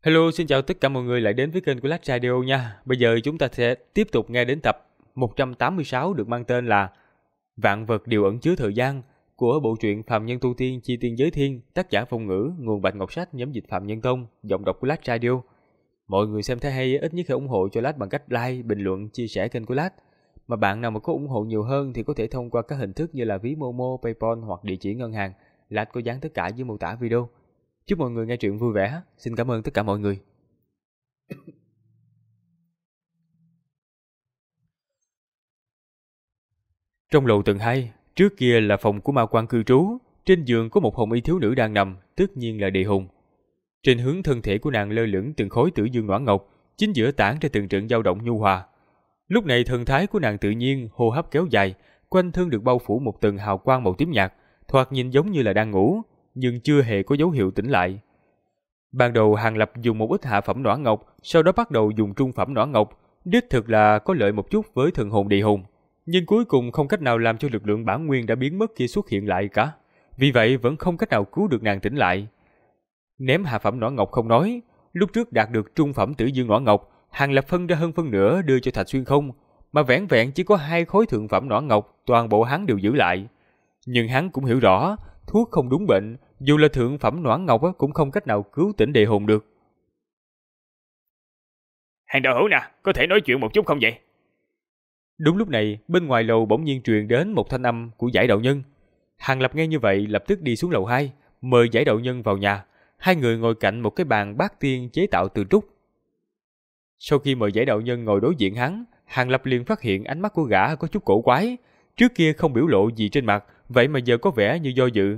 Hello, xin chào tất cả mọi người lại đến với kênh của Lách Radio nha. Bây giờ chúng ta sẽ tiếp tục nghe đến tập 186 được mang tên là Vạn vật đều ẩn chứa thời gian của bộ truyện Phàm Nhân Tu Tiên Chi Tiên Giới Thiên, tác giả Phong Ngữ, nguồn Bạch Ngọc Sách, nhóm dịch Phạm Nhân Tông, giọng đọc của Lách Radio. Mọi người xem thấy hay ít nhất hãy ủng hộ cho Lách bằng cách like, bình luận, chia sẻ kênh của Lách. Mà bạn nào mà có ủng hộ nhiều hơn thì có thể thông qua các hình thức như là ví Momo, PayPal hoặc địa chỉ ngân hàng. Lách có dán tất cả dưới mô tả video. Chúc mọi người nghe truyện vui vẻ. Xin cảm ơn tất cả mọi người. Trong lầu tầng 2, trước kia là phòng của ma quan cư trú. Trên giường có một hồng y thiếu nữ đang nằm, tất nhiên là Địa Hùng. Trên hướng thân thể của nàng lơ lửng từng khối tử dương noãn ngọc, chính giữa tản ra từng trận dao động nhu hòa. Lúc này thần thái của nàng tự nhiên, hô hấp kéo dài, quanh thân được bao phủ một tầng hào quang màu tím nhạt, thoạt nhìn giống như là đang ngủ, nhưng chưa hề có dấu hiệu tỉnh lại. Ban đầu Hàng Lập dùng một ít hạ phẩm noãn ngọc, sau đó bắt đầu dùng trung phẩm noãn ngọc, đích thực là có lợi một chút với thần hồn Địa Hùng, nhưng cuối cùng không cách nào làm cho lực lượng bản nguyên đã biến mất kia xuất hiện lại cả. Vì vậy vẫn không cách nào cứu được nàng tỉnh lại. Ném hạ phẩm noãn ngọc không nói, lúc trước đạt được trung phẩm tử dương noãn ngọc, Hàng Lập phân ra hơn phân nửa đưa cho Thạch Xuyên Không, mà vẻn vẹn chỉ có 2 khối thượng phẩm noãn ngọc, toàn bộ hắn đều giữ lại. Nhưng hắn cũng hiểu rõ, thuốc không đúng bệnh, dù là thượng phẩm noãn ngọc cũng không cách nào cứu tỉnh Địa Hùng được. Hàng đạo hữu nè, có thể nói chuyện một chút không vậy? Đúng lúc này, bên ngoài lầu bỗng nhiên truyền đến một thanh âm của Giải đạo nhân. Hàng Lập nghe như vậy lập tức đi xuống lầu 2, mời Giải đạo nhân vào nhà. Hai người ngồi cạnh một cái bàn bát tiên chế tạo từ trúc. Sau khi mời Giải đạo nhân ngồi đối diện hắn, Hàng Lập liền phát hiện ánh mắt của gã có chút cổ quái. Trước kia không biểu lộ gì trên mặt, vậy mà giờ có vẻ như do dự.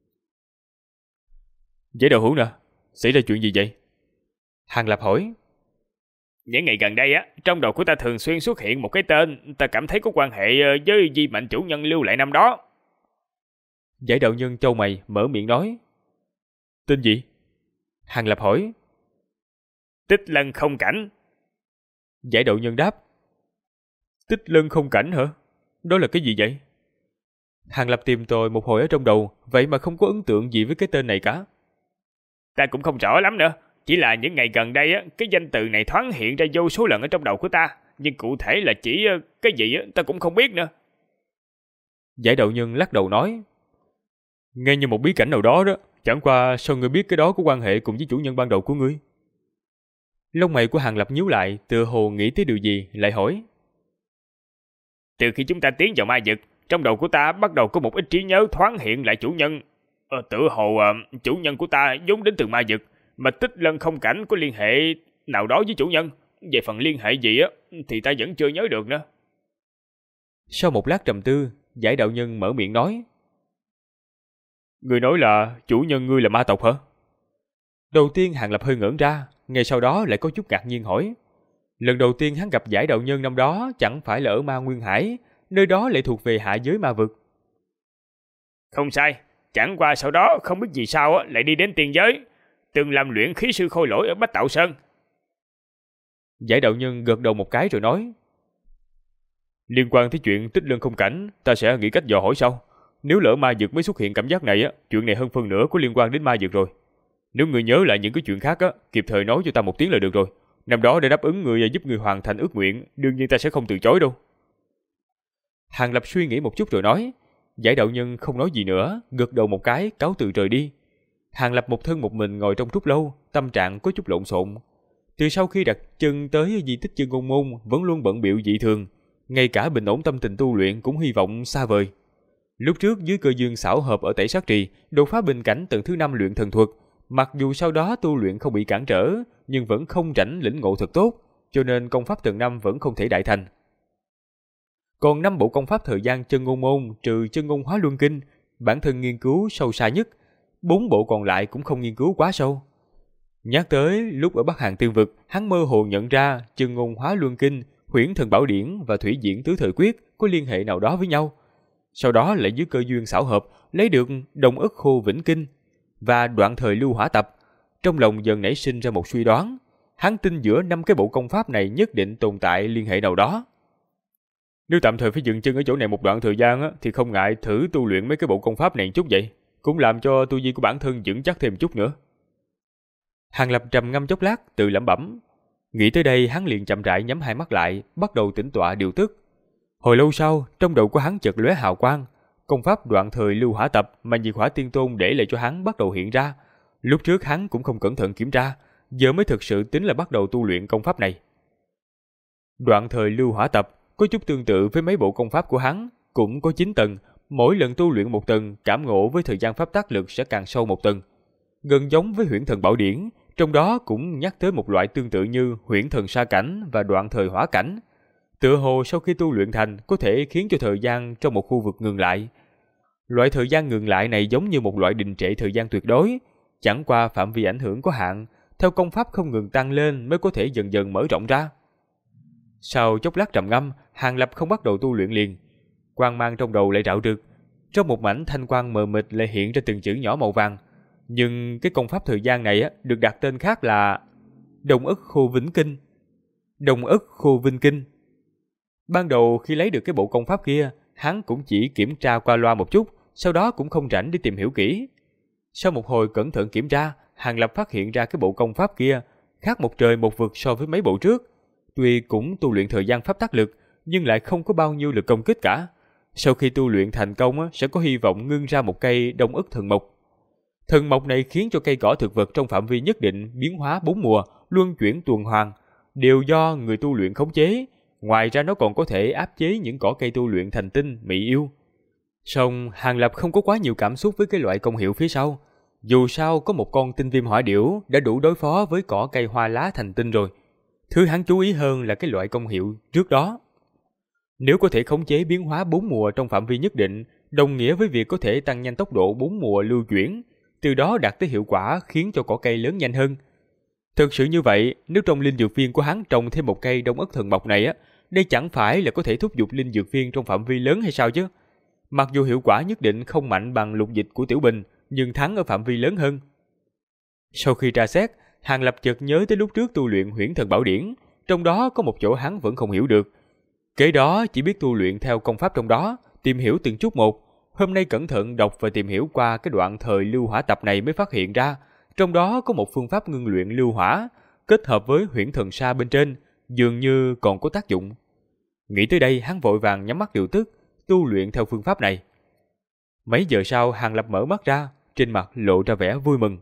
Giải đạo hữu nè, xảy ra chuyện gì vậy? Hàng Lập hỏi. Những ngày gần đây trong đầu của ta thường xuyên xuất hiện một cái tên, ta cảm thấy có quan hệ với di mệnh chủ nhân lưu lại năm đó. Giải đạo nhân chau mày mở miệng nói. Tên gì? Hàng Lập hỏi. Tích Lân Không Cảnh. Giải đạo nhân đáp. Tích Lân Không Cảnh hả? Đó là cái gì vậy? Hàng Lập tìm tòi một hồi ở trong đầu, vậy mà không có ấn tượng gì với cái tên này cả. Ta cũng không rõ lắm nữa, chỉ là những ngày gần đây cái danh từ này thoáng hiện ra vô số lần ở trong đầu của ta, nhưng cụ thể là chỉ cái gì ta cũng không biết nữa. Giải đạo nhân lắc đầu nói. Nghe như một bí cảnh nào đó đó, chẳng qua sao ngươi biết cái đó có quan hệ cùng với chủ nhân ban đầu của ngươi? Lông mày của Hàng Lập nhíu lại, tựa hồ nghĩ tới điều gì, lại hỏi. Từ khi chúng ta tiến vào ma vực, trong đầu của ta bắt đầu có một ít trí nhớ thoáng hiện lại chủ nhân. Tự hồ chủ nhân của ta vốn đến từ ma vực, mà Tích Lân Không Cảnh có liên hệ nào đó với chủ nhân. Về phần liên hệ gì thì ta vẫn chưa nhớ được nữa. Sau một lát trầm tư, Giải đạo nhân mở miệng nói. Ngươi nói là chủ nhân ngươi là ma tộc hả? Đầu tiên Hàng Lập hơi ngẩn ra, ngay sau đó lại có chút ngạc nhiên hỏi. Lần đầu tiên hắn gặp Giải đạo nhân năm đó chẳng phải là ở Ma Nguyên Hải, nơi đó lại thuộc về hạ giới ma vực. Không sai, chẳng qua sau đó không biết vì sao lại đi đến tiên giới, từng làm luyện khí sư khôi lỗi ở Bách Tạo Sơn. Giải đạo nhân gật đầu một cái rồi nói. Liên quan tới chuyện Tích Lân Không Cảnh, ta sẽ nghĩ cách dò hỏi sau. Nếu lỡ ma vực mới xuất hiện cảm giác này chuyện này hơn phần nữa có liên quan đến ma vực rồi. Nếu người nhớ lại những cái chuyện khác kịp thời nói cho ta một tiếng là được rồi. Năm đó để đáp ứng người và giúp người hoàn thành ước nguyện, đương nhiên ta sẽ không từ chối đâu. Hàng Lập suy nghĩ một chút rồi nói. Giải đạo nhân không nói gì nữa, gật đầu một cái, cáo từ rời đi. Hàng Lập một thân một mình ngồi trong trúc lâu, tâm trạng có chút lộn xộn. Từ sau khi đặt chân tới di tích Chân Ngôn Môn, vẫn luôn bận bịu dị thường, ngay cả bình ổn tâm tình tu luyện cũng hy vọng xa vời. Lúc trước dưới cơ duyên xảo hợp ở Tẩy Sát Trì, đột phá bình cảnh tầng thứ 5 luyện thần thuật, mặc dù sau đó tu luyện không bị cản trở, nhưng vẫn không rảnh lĩnh ngộ thật tốt, cho nên công pháp tầng 5 vẫn không thể đại thành. Còn 5 bộ công pháp thời gian Chân Ngôn Môn trừ Chân Ngôn Hóa Luân Kinh, bản thân nghiên cứu sâu xa nhất, 4 bộ còn lại cũng không nghiên cứu quá sâu. Nhắc tới lúc ở Bắc Hàn Tiên Vực, hắn mơ hồ nhận ra Chân Ngôn Hóa Luân Kinh, Huyễn Thần Bảo Điển và Thủy Diễn Tứ Thời Quyết có liên hệ nào đó với nhau. Sau đó lại dưới cơ duyên xảo hợp lấy được Đồng Ức Khô Vĩnh Kinh và Đoạn Thời Lưu Hỏa Tập. Trong lòng dần nảy sinh ra một suy đoán, hắn tin giữa 5 cái bộ công pháp này nhất định tồn tại liên hệ nào đó. Nếu tạm thời phải dừng chân ở chỗ này một đoạn thời gian thì không ngại thử tu luyện mấy cái bộ công pháp này chút vậy, cũng làm cho tu vi của bản thân vững chắc thêm chút nữa. Hàng Lập trầm ngâm chốc lát, tự lẩm bẩm. Nghĩ tới đây, hắn liền chậm rãi nhắm hai mắt lại, bắt đầu tĩnh tọa điều tức. Hồi lâu sau, trong đầu của hắn chợt lóe hào quang, công pháp đoạn thời lưu hỏa tập mà Nhiệt Hỏa Tiên Tôn để lại cho hắn bắt đầu hiện ra. Lúc trước hắn cũng không cẩn thận kiểm tra, giờ mới thực sự tính là bắt đầu tu luyện công pháp này. Đoạn thời lưu hỏa tập có chút tương tự với mấy bộ công pháp của hắn, cũng có 9 tầng, mỗi lần tu luyện một tầng, cảm ngộ với thời gian pháp tác lực sẽ càng sâu một tầng. Gần giống với Huyễn Thần Bảo Điển, trong đó cũng nhắc tới một loại tương tự như Huyễn Thần Sa Cảnh và Đoạn thời Hỏa Cảnh. Tựa hồ sau khi tu luyện thành có thể khiến cho thời gian trong một khu vực ngừng lại. Loại thời gian ngừng lại này giống như một loại đình trệ thời gian tuyệt đối, chẳng qua phạm vi ảnh hưởng có hạn, theo công pháp không ngừng tăng lên mới có thể dần dần mở rộng ra. Sau chốc lát trầm ngâm, Hàng Lập không bắt đầu tu luyện liền. Quang mang trong đầu lại rạo rực, trong một mảnh thanh quang mờ mịt lại hiện ra từng chữ nhỏ màu vàng. Nhưng cái công pháp thời gian này được đặt tên khác là Đồng Ức Khô Vĩnh Kinh. Đồng Ức Khô Vinh Kinh. Ban đầu khi lấy được cái bộ công pháp kia, hắn cũng chỉ kiểm tra qua loa một chút, sau đó cũng không rảnh để tìm hiểu kỹ. Sau một hồi cẩn thận kiểm tra, Hàng Lập phát hiện ra cái bộ công pháp kia khác một trời một vực so với mấy bộ trước. Tuy cũng tu luyện thời gian pháp tác lực, nhưng lại không có bao nhiêu lực công kích cả. Sau khi tu luyện thành công sẽ có hy vọng ngưng ra một cây Đông Ức Thần Mộc. Thần mộc này khiến cho cây cỏ thực vật trong phạm vi nhất định biến hóa 4 mùa, luân chuyển tuần hoàn, đều do người tu luyện khống chế. Ngoài ra nó còn có thể áp chế những cỏ cây tu luyện thành tinh, mỹ yêu. Song Hàng Lập không có quá nhiều cảm xúc với cái loại công hiệu phía sau. Dù sao có một con tinh viêm hỏa điểu đã đủ đối phó với cỏ cây hoa lá thành tinh rồi. Thứ hắn chú ý hơn là cái loại công hiệu trước đó. Nếu có thể khống chế biến hóa 4 mùa trong phạm vi nhất định, đồng nghĩa với việc có thể tăng nhanh tốc độ 4 mùa lưu chuyển, từ đó đạt tới hiệu quả khiến cho cỏ cây lớn nhanh hơn. Thực sự như vậy, nếu trong linh dược viên của hắn trồng thêm một cây Đông Ức Thần Mộc này đây chẳng phải là có thể thúc giục linh dược viên trong phạm vi lớn hay sao chứ? Mặc dù hiệu quả nhất định không mạnh bằng lục dịch của Tiểu Bình, nhưng thắng ở phạm vi lớn hơn. Sau khi tra xét, Hàng Lập chợt nhớ tới lúc trước tu luyện Huyễn Thần Bảo Điển, trong đó có một chỗ hắn vẫn không hiểu được. Kế đó chỉ biết tu luyện theo công pháp trong đó, tìm hiểu từng chút một. Hôm nay cẩn thận đọc và tìm hiểu qua cái đoạn thời lưu hỏa tập này mới phát hiện ra, trong đó có một phương pháp ngưng luyện lưu hỏa, kết hợp với Huyễn Thần Sa bên trên, dường như còn có tác dụng. Nghĩ tới đây, hắn vội vàng nhắm mắt điều tức, tu luyện theo phương pháp này. Mấy giờ sau, Hàng Lập mở mắt ra, trên mặt lộ ra vẻ vui mừng.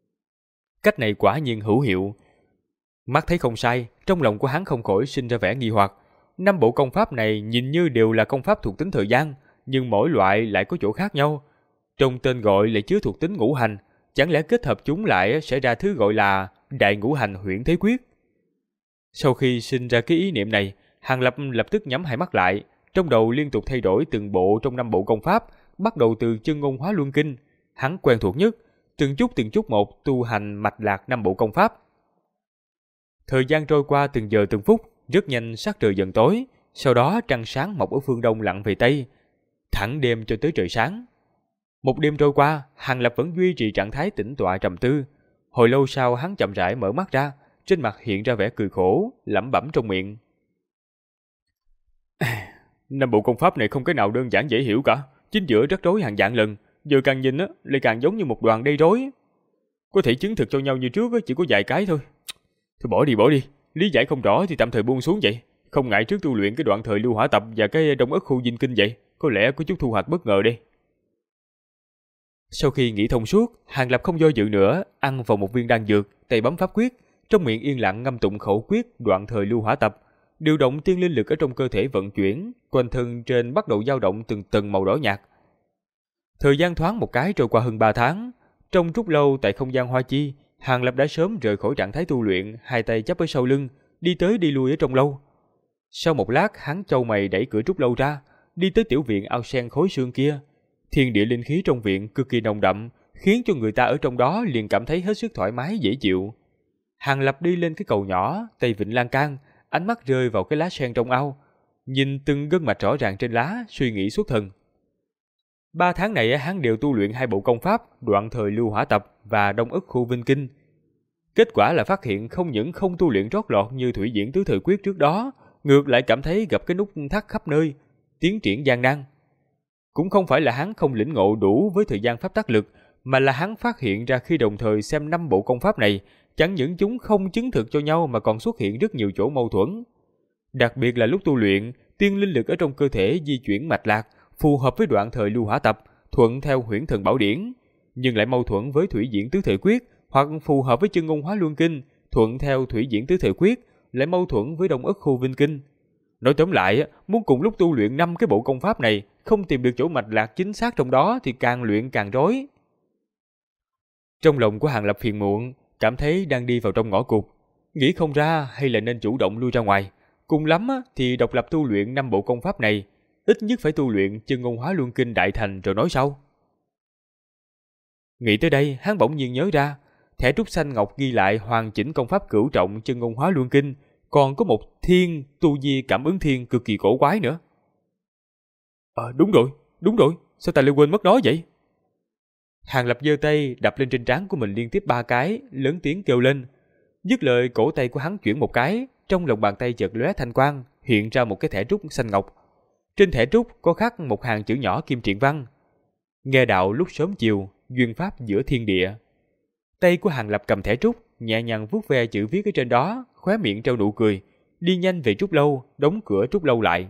Cách này quả nhiên hữu hiệu. Mắt thấy không sai, trong lòng của hắn không khỏi sinh ra vẻ nghi hoặc. 5 bộ công pháp này nhìn như đều là công pháp thuộc tính thời gian, nhưng mỗi loại lại có chỗ khác nhau. Trong tên gọi lại chứa thuộc tính ngũ hành, chẳng lẽ kết hợp chúng lại sẽ ra thứ gọi là Đại Ngũ Hành Huyễn Thế Quyết? Sau khi sinh ra cái ý niệm này, Hàng Lập lập tức nhắm hai mắt lại, trong đầu liên tục thay đổi từng bộ trong 5 bộ công pháp, bắt đầu từ Chân Ngôn Hóa Luân Kinh, hắn quen thuộc nhất, từng chút một tu hành mạch lạc 5 bộ công pháp. Thời gian trôi qua từng giờ từng phút, rất nhanh sắc trời dần tối, sau đó trăng sáng mọc ở phương đông lặn về tây, thẳng đêm cho tới trời sáng. Một đêm trôi qua, Hàng Lập vẫn duy trì trạng thái tĩnh tọa trầm tư. Hồi lâu sau hắn chậm rãi mở mắt ra, trên mặt hiện ra vẻ cười khổ, lẩm bẩm trong miệng. 5 bộ công pháp này không cái nào đơn giản dễ hiểu cả, chính giữa rắc rối hàng vạn lần, giờ càng nhìn lại càng giống như một đoàn dây rối. Có thể chứng thực cho nhau như trước chỉ có vài cái thôi. Thôi bỏ đi, lý giải không rõ thì tạm thời buông xuống vậy. Không ngại trước tu luyện cái đoạn thời lưu hỏa tập và cái Đông Ức Khu Dinh Kinh vậy, có lẽ có chút thu hoạch bất ngờ đây. Sau khi nghĩ thông suốt, Hàng Lập không do dự nữa, ăn vào một viên đan dược, tay bấm pháp quyết, trong miệng yên lặng ngâm tụng khẩu quyết đoạn thời lưu hỏa tập, điều động tiên linh lực ở trong cơ thể vận chuyển, quanh thân trên bắt đầu dao động từng tầng màu đỏ nhạt. Thời gian thoáng một cái trôi qua hơn 3 tháng, trong trúc lâu tại không gian Hoa Chi, Hàng Lập đã sớm rời khỏi trạng thái tu luyện, hai tay chắp ở sau lưng, đi tới đi lui ở trong lâu. Sau một lát, hắn chau mày đẩy cửa trúc lâu ra, đi tới tiểu viện ao sen khối xương kia. Thiên địa linh khí trong viện cực kỳ nồng đậm, khiến cho người ta ở trong đó liền cảm thấy hết sức thoải mái dễ chịu. Hàng Lập đi lên cái cầu nhỏ, tay vịn lan can, ánh mắt rơi vào cái lá sen trong ao, nhìn từng gân mạch rõ ràng trên lá, suy nghĩ xuất thần. 3 tháng này hắn đều tu luyện 2 bộ công pháp, đoạn thời lưu hỏa tập và Đông Ức Khu Vinh Kinh. Kết quả là phát hiện không những không tu luyện trót lọt như thủy diễn tứ thời quyết trước đó, ngược lại cảm thấy gặp cái nút thắt khắp nơi, tiến triển gian nan. Cũng không phải là hắn không lĩnh ngộ đủ với thời gian pháp tác lực, mà là hắn phát hiện ra khi đồng thời xem 5 bộ công pháp này, chẳng những chúng không chứng thực cho nhau mà còn xuất hiện rất nhiều chỗ mâu thuẫn. Đặc biệt là lúc tu luyện, tiên linh lực ở trong cơ thể di chuyển mạch lạc, phù hợp với đoạn thời lưu hỏa tập, thuận theo huyễn thần bảo điển, nhưng lại mâu thuẫn với thủy diễn tứ thời quyết, hoặc phù hợp với chân ngôn hóa luân kinh, thuận theo thủy diễn tứ thời quyết, lại mâu thuẫn với đông ức khu vinh kinh. Nói tóm lại, muốn cùng lúc tu luyện 5 cái bộ công pháp này, không tìm được chỗ mạch lạc chính xác trong đó thì càng luyện càng rối. Trong lòng của Hàng Lập phiền muộn, cảm thấy đang đi vào trong ngõ cụt, nghĩ không ra hay là nên chủ động lui ra ngoài. Cùng lắm thì độc lập tu luyện 5 bộ công pháp này, ít nhất phải tu luyện chân ngôn hóa luân kinh đại thành rồi nói sau. Nghĩ tới đây, hắn bỗng nhiên nhớ ra, thẻ trúc xanh ngọc ghi lại hoàn chỉnh công pháp cửu trọng chân ngôn hóa luân kinh, còn có một thiên tu di cảm ứng thiên cực kỳ cổ quái nữa. Đúng rồi, sao ta lại quên mất nó vậy? Hàng Lập giơ tay đập lên trên trán của mình liên tiếp 3 cái, lớn tiếng kêu lên. Dứt lời, cổ tay của hắn chuyển một cái, trong lòng bàn tay chợt lóe thanh quang, hiện ra một cái thẻ trúc xanh ngọc. Trên thẻ trúc có khắc một hàng chữ nhỏ kim triện văn: nghe đạo lúc sớm chiều, duyên pháp giữa thiên địa. Tay của Hàng Lập cầm thẻ trúc, nhẹ nhàng vuốt ve chữ viết ở trên đó, khóe miệng treo nụ cười, đi nhanh về trúc lâu, đóng cửa trúc lâu lại.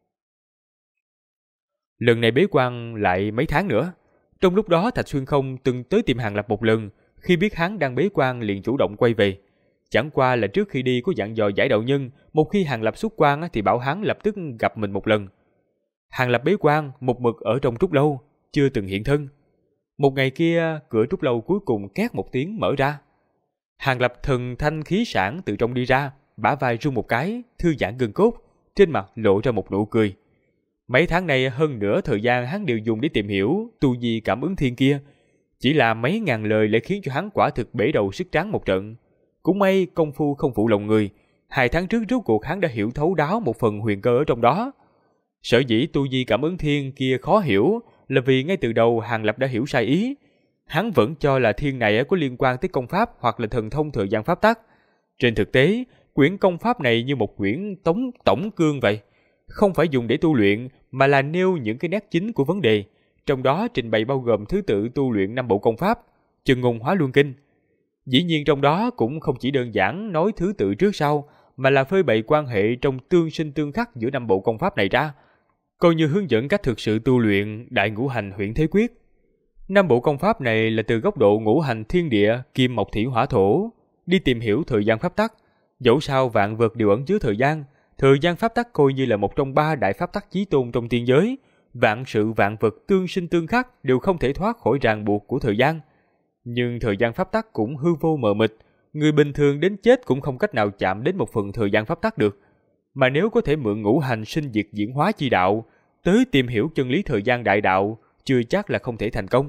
Lần này bế quan lại mấy tháng nữa. Trong lúc đó Thạch Xuyên Không từng tới tìm Hàng Lập một lần, khi biết hắn đang bế quan liền chủ động quay về. Chẳng qua là trước khi đi có dặn dò Giải Đạo Nhân, một khi Hàng Lập xuất quan thì bảo hắn lập tức gặp mình một lần. Hàng Lập bế quan một mực ở trong trúc lâu, chưa từng hiện thân. Một ngày kia, cửa trúc lâu cuối cùng két một tiếng mở ra. Hàng Lập thần thanh khí sảng từ trong đi ra, bả vai rung một cái, thư giãn gân cốt, trên mặt lộ ra một nụ cười. Mấy tháng này hơn nửa thời gian hắn đều dùng để tìm hiểu tu vi cảm ứng thiên kia. Chỉ là mấy ngàn lời lại khiến cho hắn quả thực bể đầu sức trắng một trận. Cũng may công phu không phụ lòng người, 2 tháng trước rốt cuộc hắn đã hiểu thấu đáo một phần huyền cơ ở trong đó. Sở dĩ tu vi cảm ứng thiên kia khó hiểu là vì ngay từ đầu Hàng Lập đã hiểu sai ý. Hắn vẫn cho là thiên này có liên quan tới công pháp hoặc là thần thông thời gian pháp tắc. Trên thực tế, quyển công pháp này như một quyển tổng cương vậy, không phải dùng để tu luyện mà là nêu những cái nét chính của vấn đề. Trong đó trình bày bao gồm thứ tự tu luyện 5 bộ công pháp, chân ngôn hóa luân kinh. Dĩ nhiên trong đó cũng không chỉ đơn giản nói thứ tự trước sau, mà là phơi bày quan hệ trong tương sinh tương khắc giữa 5 bộ công pháp này ra, coi như hướng dẫn cách thực sự tu luyện đại ngũ hành huyễn thế quyết. 5 bộ công pháp này là từ góc độ ngũ hành thiên địa, kim mộc thủy hỏa thổ, đi tìm hiểu thời gian pháp tắc. Dẫu sao vạn vật đều ẩn chứa thời gian pháp tắc coi như là một trong 3 đại pháp tắc chí tôn trong tiên giới. Vạn sự vạn vật tương sinh tương khắc đều không thể thoát khỏi ràng buộc của thời gian. Nhưng thời gian pháp tắc cũng hư vô mờ mịt, người bình thường đến chết cũng không cách nào chạm đến một phần thời gian pháp tắc được. Mà nếu có thể mượn ngũ hành sinh diệt diễn hóa chi đạo, tới tìm hiểu chân lý thời gian đại đạo, chưa chắc là không thể thành công.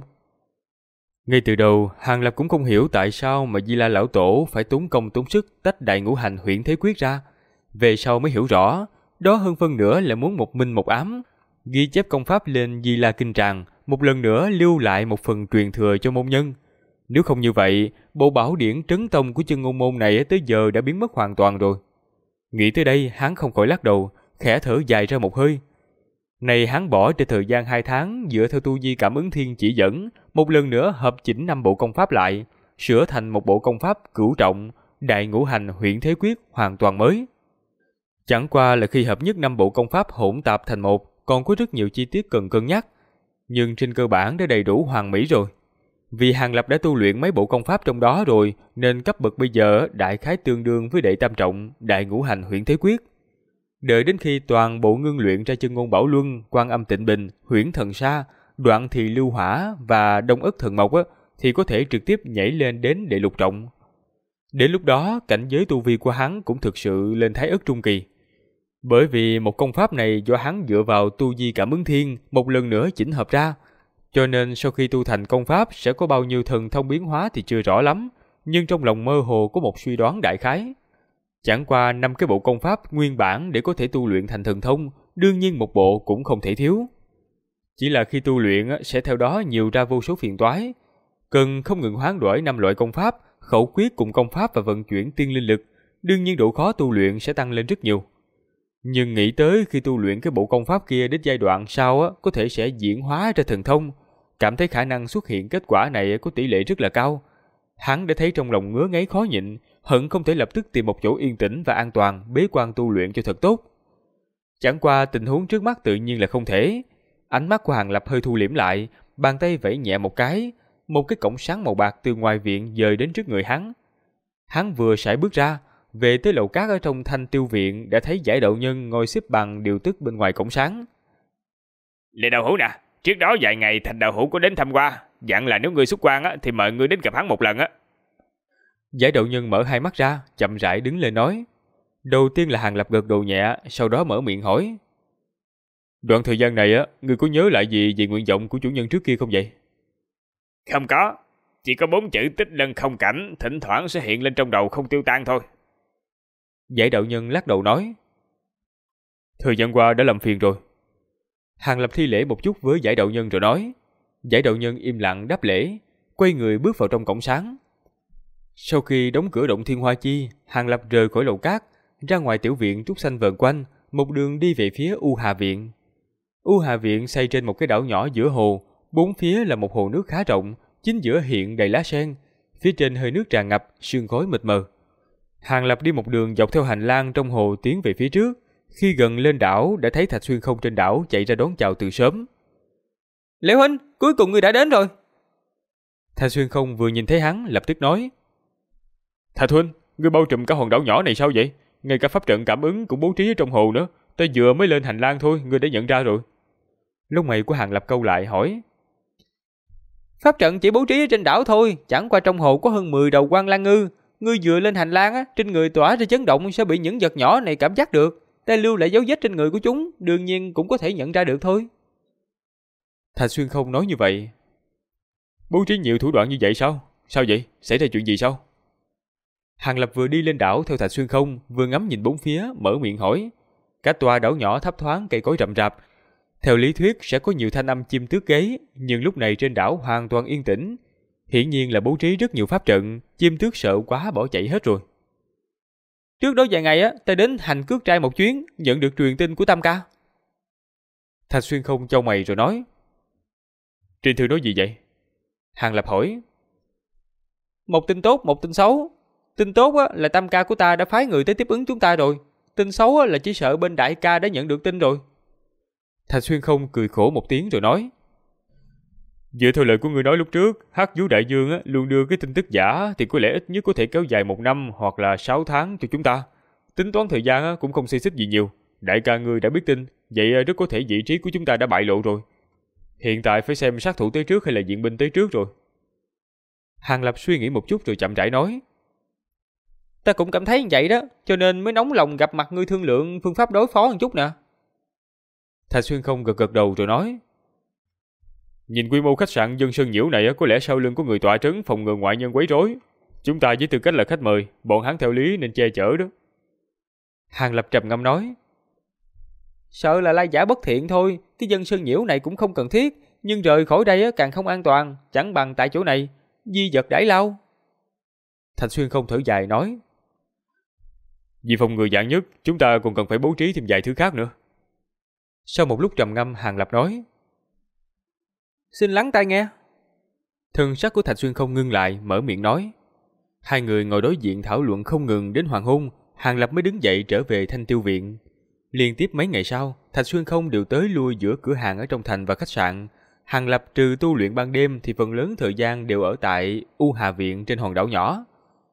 Ngay từ đầu, Hàng Lập cũng không hiểu tại sao mà Di La Lão Tổ phải tốn công tốn sức tách đại ngũ hành huyễn thế quyết ra. Về sau mới hiểu rõ, đó hơn phân nửa là muốn một minh một ám, ghi chép công pháp lên Di La Kinh Tràng, một lần nữa lưu lại một phần truyền thừa cho môn nhân. Nếu không như vậy, bộ bảo điển trấn tông của chân ngôn môn này tới giờ đã biến mất hoàn toàn rồi. Nghĩ tới đây, hắn không khỏi lắc đầu, khẽ thở dài ra một hơi. Này hắn bỏ ra thời gian 2 tháng dựa theo tu vi cảm ứng thiên chỉ dẫn, một lần nữa hợp chỉnh 5 bộ công pháp lại, sửa thành một bộ công pháp cửu trọng, đại ngũ hành huyễn thế quyết hoàn toàn mới. Chẳng qua là khi hợp nhất 5 bộ công pháp hỗn tạp thành một, còn có rất nhiều chi tiết cần cân nhắc, nhưng trên cơ bản đã đầy đủ hoàn mỹ rồi. Vì Hàng Lập đã tu luyện mấy bộ công pháp trong đó rồi, nên cấp bậc bây giờ đại khái tương đương với đệ tam trọng, đại ngũ hành huyễn thế quyết. Đợi đến khi toàn bộ ngưng luyện ra chân ngôn bảo luân, quan âm tịnh bình, huyễn thần sa, đoạn thì lưu hỏa và đông ất thần mộc thì có thể trực tiếp nhảy lên đến đệ lục trọng. Đến lúc đó, cảnh giới tu vi của hắn cũng thực sự lên thái ất trung kỳ. Bởi vì một công pháp này do hắn dựa vào tu vi cảm ứng thiên một lần nữa chỉnh hợp ra, cho nên sau khi tu thành công pháp sẽ có bao nhiêu thần thông biến hóa thì chưa rõ lắm, nhưng trong lòng mơ hồ có một suy đoán đại khái. Chẳng qua 5 cái bộ công pháp nguyên bản để có thể tu luyện thành thần thông, đương nhiên một bộ cũng không thể thiếu. Chỉ là khi tu luyện sẽ theo đó nhiều ra vô số phiền toái, cần không ngừng hoán đổi 5 loại công pháp, khẩu quyết cùng công pháp và vận chuyển tiên linh lực, đương nhiên độ khó tu luyện sẽ tăng lên rất nhiều. Nhưng nghĩ tới khi tu luyện cái bộ công pháp kia đến giai đoạn sau có thể sẽ diễn hóa ra thần thông, cảm thấy khả năng xuất hiện kết quả này có tỷ lệ rất là cao. Hắn đã thấy trong lòng ngứa ngáy khó nhịn, hận không thể lập tức tìm một chỗ yên tĩnh và an toàn bế quan tu luyện cho thật tốt. Chẳng qua tình huống trước mắt tự nhiên là không thể. Ánh mắt của Hàng Lập hơi thu liễm lại, bàn tay vẫy nhẹ một cái cổng sáng màu bạc từ ngoài viện dời đến trước người hắn. Hắn vừa sải bước ra, về tới lầu cát ở trong Thanh Tiêu viện đã thấy Giải Đạo Nhân ngồi xếp bằng điều tức bên ngoài cổng sáng. Lệ đạo hữu nè, trước đó vài ngày Thành đạo hữu có đến thăm qua, dặn là nếu ngươi xuất quan á thì mời ngươi đến gặp hắn một lần á. Giải Đạo Nhân mở hai mắt ra, chậm rãi đứng lên nói. Đầu tiên là Hàng Lập gật đầu nhẹ, sau đó mở miệng hỏi. Đoạn thời gian này á, ngươi có nhớ lại gì về nguyện vọng của chủ nhân trước kia không vậy? Không có, chỉ có 4 chữ Tích Lân Không Cảnh thỉnh thoảng sẽ hiện lên trong đầu không tiêu tan thôi. Giải Đạo Nhân lắc đầu nói. Thời gian qua đã làm phiền rồi. Hàng Lập thi lễ một chút với Giải Đạo Nhân rồi nói. Giải Đạo Nhân im lặng đáp lễ, quay người bước vào trong cổng sáng. Sau khi đóng cửa động Thiên Hoa Chi, Hàng Lập rời khỏi lầu cát, ra ngoài tiểu viện trúc xanh vờn quanh, một đường đi về phía U Hà Viện. U Hà Viện xây trên một cái đảo nhỏ giữa hồ, bốn phía là một hồ nước khá rộng, chính giữa hiện đầy lá sen, phía trên hơi nước tràn ngập, sương khói mịt mờ. Hàng Lập đi một đường dọc theo hành lang trong hồ tiến về phía trước, khi gần lên đảo đã thấy Thạch Xuyên Không trên đảo chạy ra đón chào từ sớm. Liễu huynh, cuối cùng ngươi đã đến rồi. Thạch Xuyên Không vừa nhìn thấy hắn lập tức nói. Thạch huynh, ngươi bao trùm cả hòn đảo nhỏ này sao vậy? Ngay cả pháp trận cảm ứng cũng bố trí ở trong hồ nữa. Ta vừa mới lên hành lang thôi, ngươi đã nhận ra rồi. Lông mày của Hàng Lập câu lại hỏi. Pháp trận chỉ bố trí ở trên đảo thôi, chẳng qua trong hồ có hơn 10 đầu quan lang ngư. Ngươi vừa lên hành lang á, trên người tỏa ra chấn động sẽ bị những vật nhỏ này cảm giác được. Ta lưu lại dấu vết trên người của chúng, đương nhiên cũng có thể nhận ra được thôi. Thạch Xuyên Không nói như vậy. Bố trí nhiều thủ đoạn như vậy sao? Sao vậy? Xảy ra chuyện gì sao? Hàng Lập vừa đi lên đảo theo Thạch Xuyên Không, vừa ngắm nhìn bốn phía, mở miệng hỏi. Cả tòa đảo nhỏ thấp thoáng cây cối rậm rạp. Theo lý thuyết sẽ có nhiều thanh âm chim tước gáy, nhưng lúc này trên đảo hoàn toàn yên tĩnh. Hiển nhiên là bố trí rất nhiều pháp trận, chim tước sợ quá bỏ chạy hết rồi. Trước đó vài ngày á, ta đến Hành Cước Trai một chuyến, nhận được truyền tin của Tam ca. Thạch Xuyên Không chau mày rồi nói. Trên thư nói gì vậy? Hàng Lập hỏi. Một tin tốt, một tin xấu. Tin tốt á, là Tam ca của ta đã phái người tới tiếp ứng chúng ta rồi. Tin xấu á, là chỉ sợ bên đại ca đã nhận được tin rồi. Thạch Xuyên Không cười khổ một tiếng rồi nói. Dựa theo lời của người nói lúc trước, Hắc Vũ Đại Dương á, luôn đưa cái tin tức giả thì có lẽ ít nhất có thể kéo dài 1 năm hoặc là 6 tháng cho chúng ta. Tính toán thời gian á, cũng không xê xích gì nhiều. Đại ca ngươi đã biết tin, vậy rất có thể vị trí của chúng ta đã bại lộ rồi. Hiện tại phải xem sát thủ tới trước hay là viện binh tới trước rồi. Hàng Lập suy nghĩ một chút rồi chậm rãi nói. Ta cũng cảm thấy như vậy đó, cho nên mới nóng lòng gặp mặt ngươi thương lượng phương pháp đối phó một chút nè. Thạch Xuyên Không gật gật đầu rồi nói. Nhìn quy mô khách sạn Dân Sơn Nhiễu này có lẽ sau lưng có người tọa trấn phòng ngừa ngoại nhân quấy rối. Chúng ta với tư cách là khách mời, bọn hắn theo lý nên che chở đó. Hàng Lập trầm ngâm nói. Sợ là lai giả bất thiện thôi, cái Dân Sơn Nhiễu này cũng không cần thiết, nhưng rời khỏi đây càng không an toàn, chẳng bằng tại chỗ này, di vật đãi lao. Thạch Xuyên Không thở dài nói. Vì phòng ngừa vạn nhất, chúng ta còn cần phải bố trí thêm vài thứ khác nữa. Sau một lúc trầm ngâm, Hàng Lập nói. Xin lắng tai nghe. Thân sắc của Thạch Xuyên Không ngưng lại, mở miệng nói. Hai người ngồi đối diện thảo luận không ngừng đến hoàng hôn, Hàng Lập mới đứng dậy trở về Thanh Tiêu viện. Liên tiếp mấy ngày sau, Thạch Xuyên Không đều tới lui giữa cửa hàng ở trong thành và khách sạn. Hàng Lập trừ tu luyện ban đêm thì phần lớn thời gian đều ở tại U Hà viện trên hòn đảo nhỏ.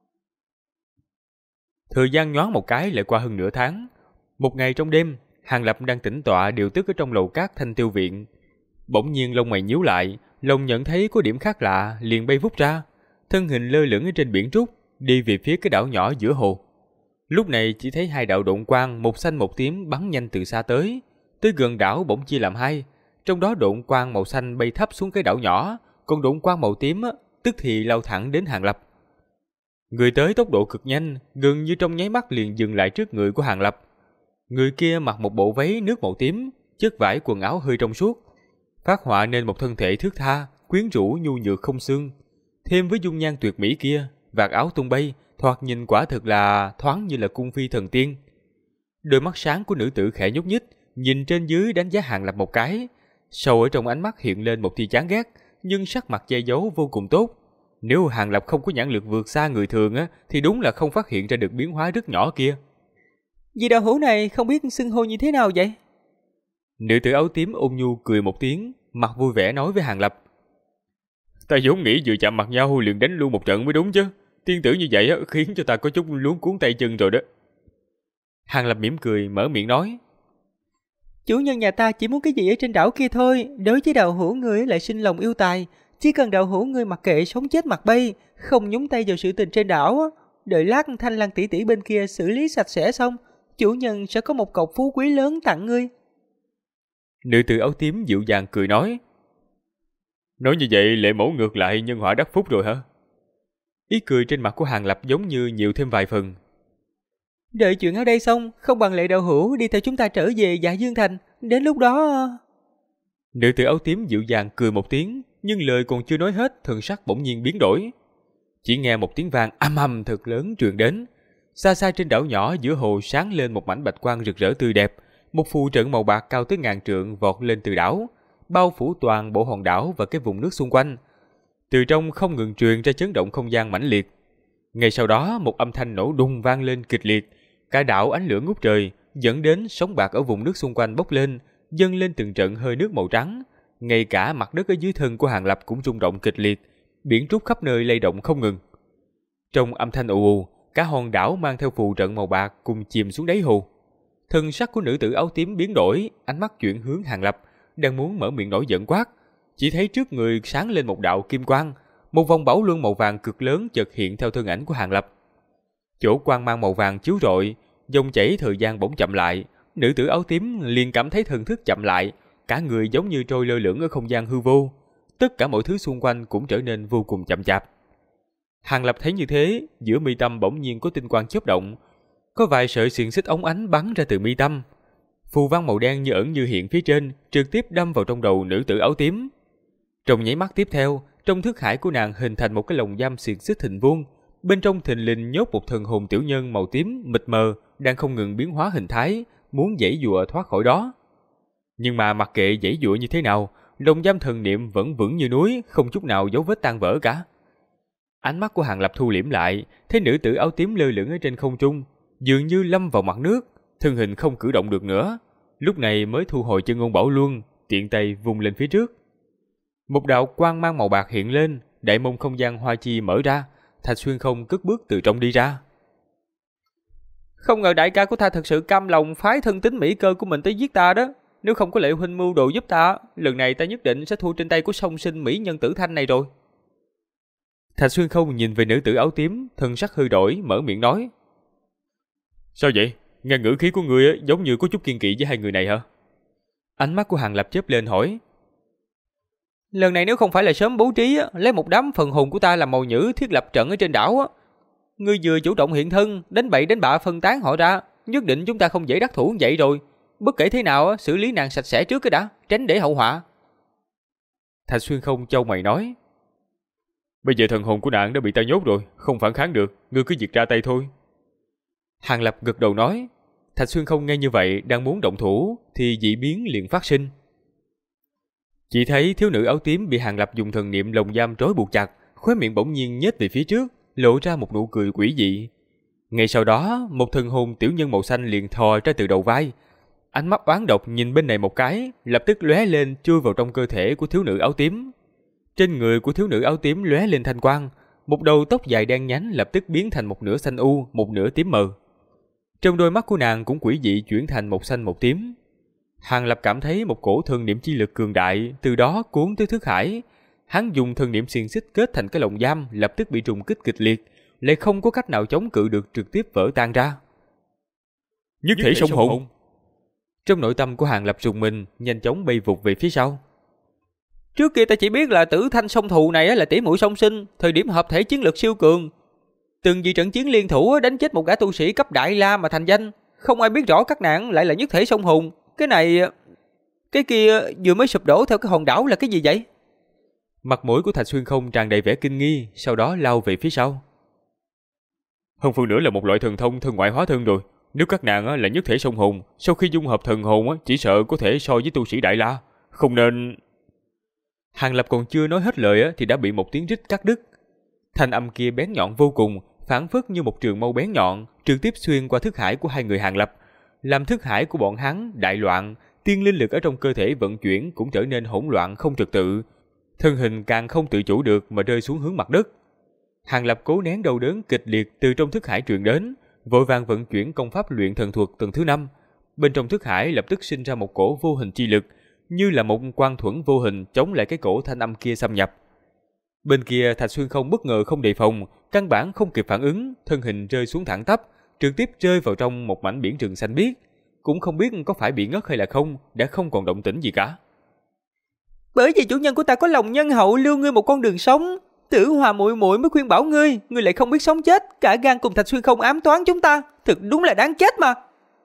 Thời gian nhoáng một cái lại qua hơn nửa tháng. Một ngày trong đêm, Hàng Lập đang tĩnh tọa điều tức ở trong lầu cát Thanh Tiêu viện. Bỗng nhiên lông mày nhíu lại, lòng nhận thấy có điểm khác lạ, liền bay vút ra, thân hình lơ lửng ở trên biển trúc, đi về phía cái đảo nhỏ giữa hồ. Lúc này chỉ thấy hai đạo độn quang, một xanh một tím bắn nhanh từ xa tới gần đảo bỗng chia làm hai, trong đó độn quang màu xanh bay thấp xuống cái đảo nhỏ, còn độn quang màu tím tức thì lao thẳng đến Hàng Lập. Người tới tốc độ cực nhanh, gần như trong nháy mắt liền dừng lại trước người của Hàng Lập. Người kia mặc một bộ váy nước màu tím, chất vải quần áo hơi trong suốt, phát họa nên một thân thể thướt tha, quyến rũ nhu nhược không xương. Thêm với dung nhan tuyệt mỹ kia, vạt áo tung bay, thoạt nhìn quả thực là thoáng như là cung phi thần tiên. Đôi mắt sáng của nữ tử khẽ nhúc nhích, nhìn trên dưới đánh giá Hàng Lập một cái, sâu ở trong ánh mắt hiện lên một tia chán ghét, nhưng sắc mặt che giấu vô cùng tốt. Nếu Hàng Lập không có nhãn lực vượt xa người thường thì đúng là không phát hiện ra được biến hóa rất nhỏ kia. Vị đạo hữu này không biết xưng hô như thế nào vậy? Nữ tử áo tím ôn nhu cười một tiếng, mặt vui vẻ nói với Hàng Lập. Ta vốn nghĩ vừa chạm mặt nhau liền đánh luôn một trận mới đúng chứ. Tiên tử như vậy khiến cho ta có chút luống cuống tay chân rồi đó. Hàng Lập mỉm cười mở miệng nói. Chủ nhân nhà ta chỉ muốn cái gì ở trên đảo kia thôi. Đối với đạo hữu người lại sinh lòng yêu tài. Chỉ cần đạo hữu người mặc kệ sống chết mặc bay, không nhúng tay vào sự tình trên đảo. Đợi lát Thanh Lan tỷ tỷ bên kia xử lý sạch sẽ xong, chủ nhân sẽ có một cọc phú quý lớn tặng ngươi. Nữ tử áo tím dịu dàng cười nói. Nói như vậy Lệ mẫu ngược lại nhân họa đắc phúc rồi hả? Ý cười trên mặt của Hàng Lập giống như nhiều thêm vài phần. Đợi chuyện ở đây xong, không bằng Lệ đạo hữu đi theo chúng ta trở về Dạ Dương Thành. Đến lúc đó... Nữ tử áo tím dịu dàng cười một tiếng, nhưng lời còn chưa nói hết, thần sắc bỗng nhiên biến đổi. Chỉ nghe một tiếng vang âm ầm thật lớn truyền đến. Xa xa trên đảo nhỏ giữa hồ sáng lên một mảnh bạch quang rực rỡ tươi đẹp. Một phù trận màu bạc cao tới ngàn trượng vọt lên từ đảo, bao phủ toàn bộ hòn đảo và cái vùng nước xung quanh. Từ trong không ngừng truyền ra chấn động không gian mãnh liệt. Ngay sau đó một âm thanh nổ đùng vang lên kịch liệt, cả đảo ánh lửa ngút trời, dẫn đến sóng bạc ở vùng nước xung quanh bốc lên, dâng lên từng trận hơi nước màu trắng. Ngay cả mặt đất ở dưới thân của Hàng Lập cũng rung động kịch liệt, biển trút khắp nơi lay động không ngừng. Trong âm thanh ù ù, cả hòn đảo mang theo phù trận màu bạc cùng chìm xuống đáy hồ. Thân sắc của nữ tử áo tím biến đổi, ánh mắt chuyển hướng Hàng Lập, đang muốn mở miệng nổi giận quát, chỉ thấy trước người sáng lên một đạo kim quang, một vòng bảo luân màu vàng cực lớn chợt hiện theo thân ảnh của Hàng Lập. Chỗ quang mang màu vàng chiếu rọi, dòng chảy thời gian bỗng chậm lại, nữ tử áo tím liền cảm thấy thần thức chậm lại, cả người giống như trôi lơ lửng ở không gian hư vô, tất cả mọi thứ xung quanh cũng trở nên vô cùng chậm chạp. Hàng Lập thấy như thế, giữa mi tâm bỗng nhiên có tinh quang chớp động, có vài sợi xiềng xích óng ánh bắn ra từ mi tâm. Phù văn màu đen như ẩn như hiện phía trên, trực tiếp đâm vào trong đầu nữ tử áo tím. Trong nháy mắt tiếp theo, trong thức hải của nàng hình thành một cái lồng giam xiềng xích hình vuông, bên trong thình lình nhốt một thần hồn tiểu nhân màu tím mịt mờ đang không ngừng biến hóa hình thái, muốn giãy giụa thoát khỏi đó. Nhưng mà mặc kệ giãy giụa như thế nào, lồng giam thần niệm vẫn vững như núi, không chút nào dấu vết tan vỡ cả. Ánh mắt của Hàng Lập thu liễm lại, thấy nữ tử áo tím lơ lửng ở trên không trung, dường như lâm vào mặt nước, thân hình không cử động được nữa. Lúc này mới thu hồi chân ngôn bảo luân, tiện tay vung lên phía trước. Một đạo quang mang màu bạc hiện lên, đại môn không gian hoa chi mở ra, Thạch Xuyên Không cất bước từ trong đi ra. Không ngờ đại ca của ta thật sự cam lòng phái thân tín mỹ cơ của mình tới giết ta đó. Nếu không có Lệ huynh mưu đồ giúp ta, lần này ta nhất định sẽ thua trên tay của song sinh mỹ nhân tử thanh này rồi. Thạch Xuyên Không nhìn về nữ tử áo tím, thân sắc hơi đổi, mở miệng nói. Sao vậy? Nghe ngữ khí của ngươi giống như có chút kiên kỵ với hai người này hả? Ánh mắt của Hàng Lập chớp lên hỏi. Lần này nếu không phải là sớm bố trí, lấy một đám phần hồn của ta làm mồi nhử thiết lập trận ở trên đảo, ngươi vừa chủ động hiện thân, đánh bậy đánh bạ phân tán họ ra, nhất định chúng ta không dễ đắc thủ như vậy rồi. Bất kể thế nào, xử lý nàng sạch sẽ trước cái đã, tránh để hậu họa. Thạch Xuyên Không chau mày nói. Bây giờ thần hồn của nàng đã bị ta nhốt rồi, không phản kháng được, ngươi cứ việc ra tay thôi. Hàng Lập gật đầu nói. Thạch Xuyên Không nghe như vậy đang muốn động thủ thì dị biến liền phát sinh. Chỉ thấy thiếu nữ áo tím bị Hàng Lập dùng thần niệm lồng giam trói buộc chặt, khóe miệng bỗng nhiên nhếch về phía trước, lộ ra một nụ cười quỷ dị. Ngay sau đó, một thần hồn tiểu nhân màu xanh liền thò ra từ đầu vai. Ánh mắt oán độc nhìn bên này một cái, lập tức lóe lên chui vào trong cơ thể của thiếu nữ áo tím. Trên người của thiếu nữ áo tím lóe lên thanh quang, một đầu tóc dài đen nhánh lập tức biến thành một nửa xanh u, một nửa tím mờ. Trong đôi mắt của nàng cũng quỷ dị chuyển thành một xanh một tím. Hàng Lập cảm thấy một cổ thần niệm chi lực cường đại từ đó cuốn tới thức hải. Hắn dùng thần niệm xiềng xích kết thành cái lồng giam, lập tức bị trùng kích kịch liệt, lại không có cách nào chống cự được, trực tiếp vỡ tan ra. Nhất thể song hồn. Trong nội tâm của Hàng Lập rùng mình, nhanh chóng bay vụt về phía sau. Trước kia ta chỉ biết là Tử Thanh song thù này là tỷ muội song sinh, thời điểm hợp thể chiến lực siêu cường. Từng vì trận chiến liên thủ đánh chết một gã tu sĩ cấp đại la mà thành danh, không ai biết rõ các nàng lại là nhất thể song hồn. Cái này, cái kia vừa mới sụp đổ theo cái hòn đảo là cái gì vậy? Mặt mũi của Thạch Xuyên Không tràn đầy vẻ kinh nghi, sau đó lao về phía sau. Hơn phần nữa là một loại thần thông thân ngoại hóa thân rồi. Nếu các nàng là nhất thể song hồn, sau khi dung hợp thần hồn chỉ sợ có thể so với tu sĩ đại la, không nên... Hàng Lập còn chưa nói hết lời thì đã bị một tiếng rít cắt đứt. Thanh âm kia bén nhọn vô cùng, phảng phất như một trường mâu bén nhọn, trực tiếp xuyên qua thức hải của hai người Hàn Lập, làm thức hải của bọn hắn đại loạn, tiên linh lực ở trong cơ thể vận chuyển cũng trở nên hỗn loạn không trật tự, thân hình càng không tự chủ được mà rơi xuống hướng mặt đất. Hàn Lập cố nén đau đớn kịch liệt từ trong thức hải truyền đến, vội vàng vận chuyển công pháp luyện thần thuật tầng thứ 5. Bên trong thức hải lập tức sinh ra một cổ vô hình chi lực, như là một quang thuẫn vô hình chống lại cái cổ thanh âm kia xâm nhập. Bên kia Thạch Xuyên Không bất ngờ không đề phòng, căn bản không kịp phản ứng, thân hình rơi xuống thẳng tắp, trực tiếp rơi vào trong một mảnh biển rừng xanh biếc, cũng không biết có phải bị ngất hay là không, đã không còn động tĩnh gì cả. Bởi vì chủ nhân của ta có lòng nhân hậu, lưu ngươi một con đường sống. Tử Hòa muội muội mới khuyên bảo ngươi, ngươi lại không biết sống chết, cả gan cùng Thạch Xuyên Không ám toán chúng ta, thực đúng là đáng chết mà.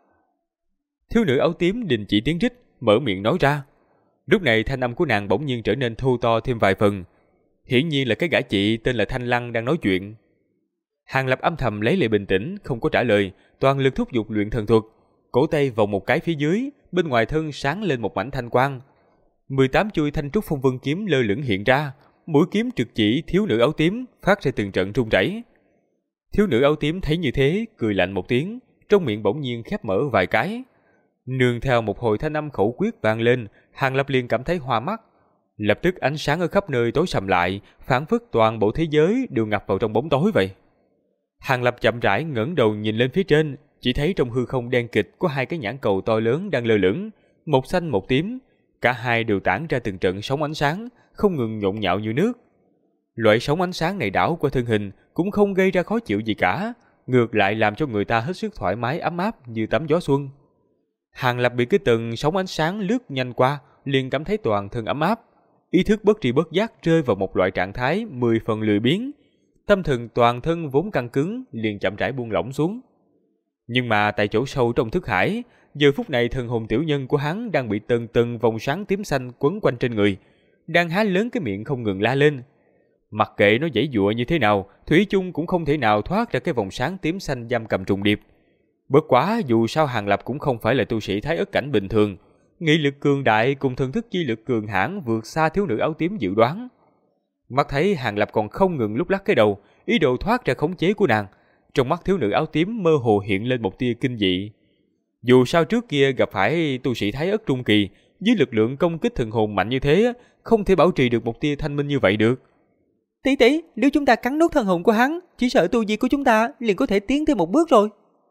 Thiếu nữ áo tím đình chỉ tiếng rít, mở miệng nói ra. Lúc này thanh âm của nàng bỗng nhiên trở nên thô to thêm vài phần. Hiển nhiên là cái gã chị tên là Thanh Lăng đang nói chuyện. Hàn Lập âm thầm lấy lại bình tĩnh, không có trả lời, toàn lực thúc giục luyện thần thuật, cổ tay vòng một cái phía dưới, bên ngoài thân sáng lên một mảnh thanh quang. 18 chuôi thanh trúc phong vân kiếm lơ lửng hiện ra, mũi kiếm trực chỉ thiếu nữ áo tím, phát ra từng trận rung rẩy. Thiếu nữ áo tím thấy như thế, cười lạnh một tiếng, trong miệng bỗng nhiên khép mở vài cái. Nương theo một hồi thanh âm khẩu quyết vang lên, Hàn Lập liền cảm thấy hoa mắt. Lập tức ánh sáng ở khắp nơi tối sầm lại, phảng phất toàn bộ thế giới đều ngập vào trong bóng tối vậy. Hàn Lập chậm rãi ngẩng đầu nhìn lên phía trên, chỉ thấy trong hư không đen kịch có hai cái nhãn cầu to lớn đang lơ lửng, một xanh một tím, cả hai đều tản ra từng trận sóng ánh sáng, không ngừng nhộn nhạo như nước. Loại sóng ánh sáng này đảo qua thân hình cũng không gây ra khó chịu gì cả, ngược lại làm cho người ta hết sức thoải mái ấm áp như tắm gió xuân. Hàn Lập bị cái từng sóng ánh sáng lướt nhanh qua, liền cảm thấy toàn thân ấm áp, ý thức bất tri bất giác rơi vào một loại trạng thái 10 phần lười biếng, tâm thần toàn thân vốn căng cứng liền chậm rãi buông lỏng xuống. Nhưng mà tại chỗ sâu trong thức hải, giờ phút này thần hồn tiểu nhân của hắn đang bị từng từng vòng sáng tím xanh quấn quanh trên người, đang há lớn cái miệng không ngừng la lên. Mặc kệ nó giãy giụa như thế nào, thủy chung cũng không thể nào thoát ra cái vòng sáng tím xanh giam cầm trùng điệp. Bất quá dù sao Hàn Lập cũng không phải là tu sĩ thái ất cảnh bình thường, nghị lực cường đại cùng thần thức chi lực cường hãn vượt xa thiếu nữ áo tím dự đoán. Mắt thấy Hàn Lập còn không ngừng lúc lắc cái đầu, ý đồ thoát ra khống chế của nàng, trong mắt thiếu nữ áo tím mơ hồ hiện lên một tia kinh dị. Dù sao trước kia gặp phải tu sĩ thái ất trung kỳ, với lực lượng công kích thần hồn mạnh như thế, không thể bảo trì được một tia thanh minh như vậy được. Tỷ tỷ, nếu chúng ta cắn nuốt thần hồn của hắn, chỉ sợ tu vi của chúng ta liền có thể tiến thêm một bước rồi.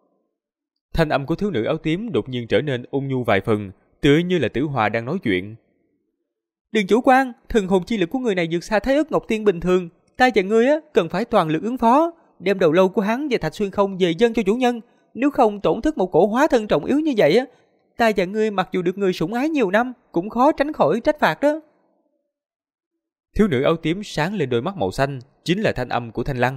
Thanh âm của thiếu nữ áo tím đột nhiên trở nên ôn nhu vài phần, tựa như là Tử Hòa đang nói chuyện. Đừng chủ quan, thần hồn chi lực của người này vượt xa Thái Ức Ngọc Tiên bình thường, ta và ngươi cần phải toàn lực ứng phó, đem đầu lâu của hắn và Thạch Xuyên Không về dâng cho chủ nhân, nếu không tổn thất một cổ hóa thân trọng yếu như vậy ta và ngươi mặc dù được người sủng ái nhiều năm, cũng khó tránh khỏi trách phạt đó. Thiếu nữ áo tím sáng lên đôi mắt màu xanh, chính là thanh âm của Thanh Lăng.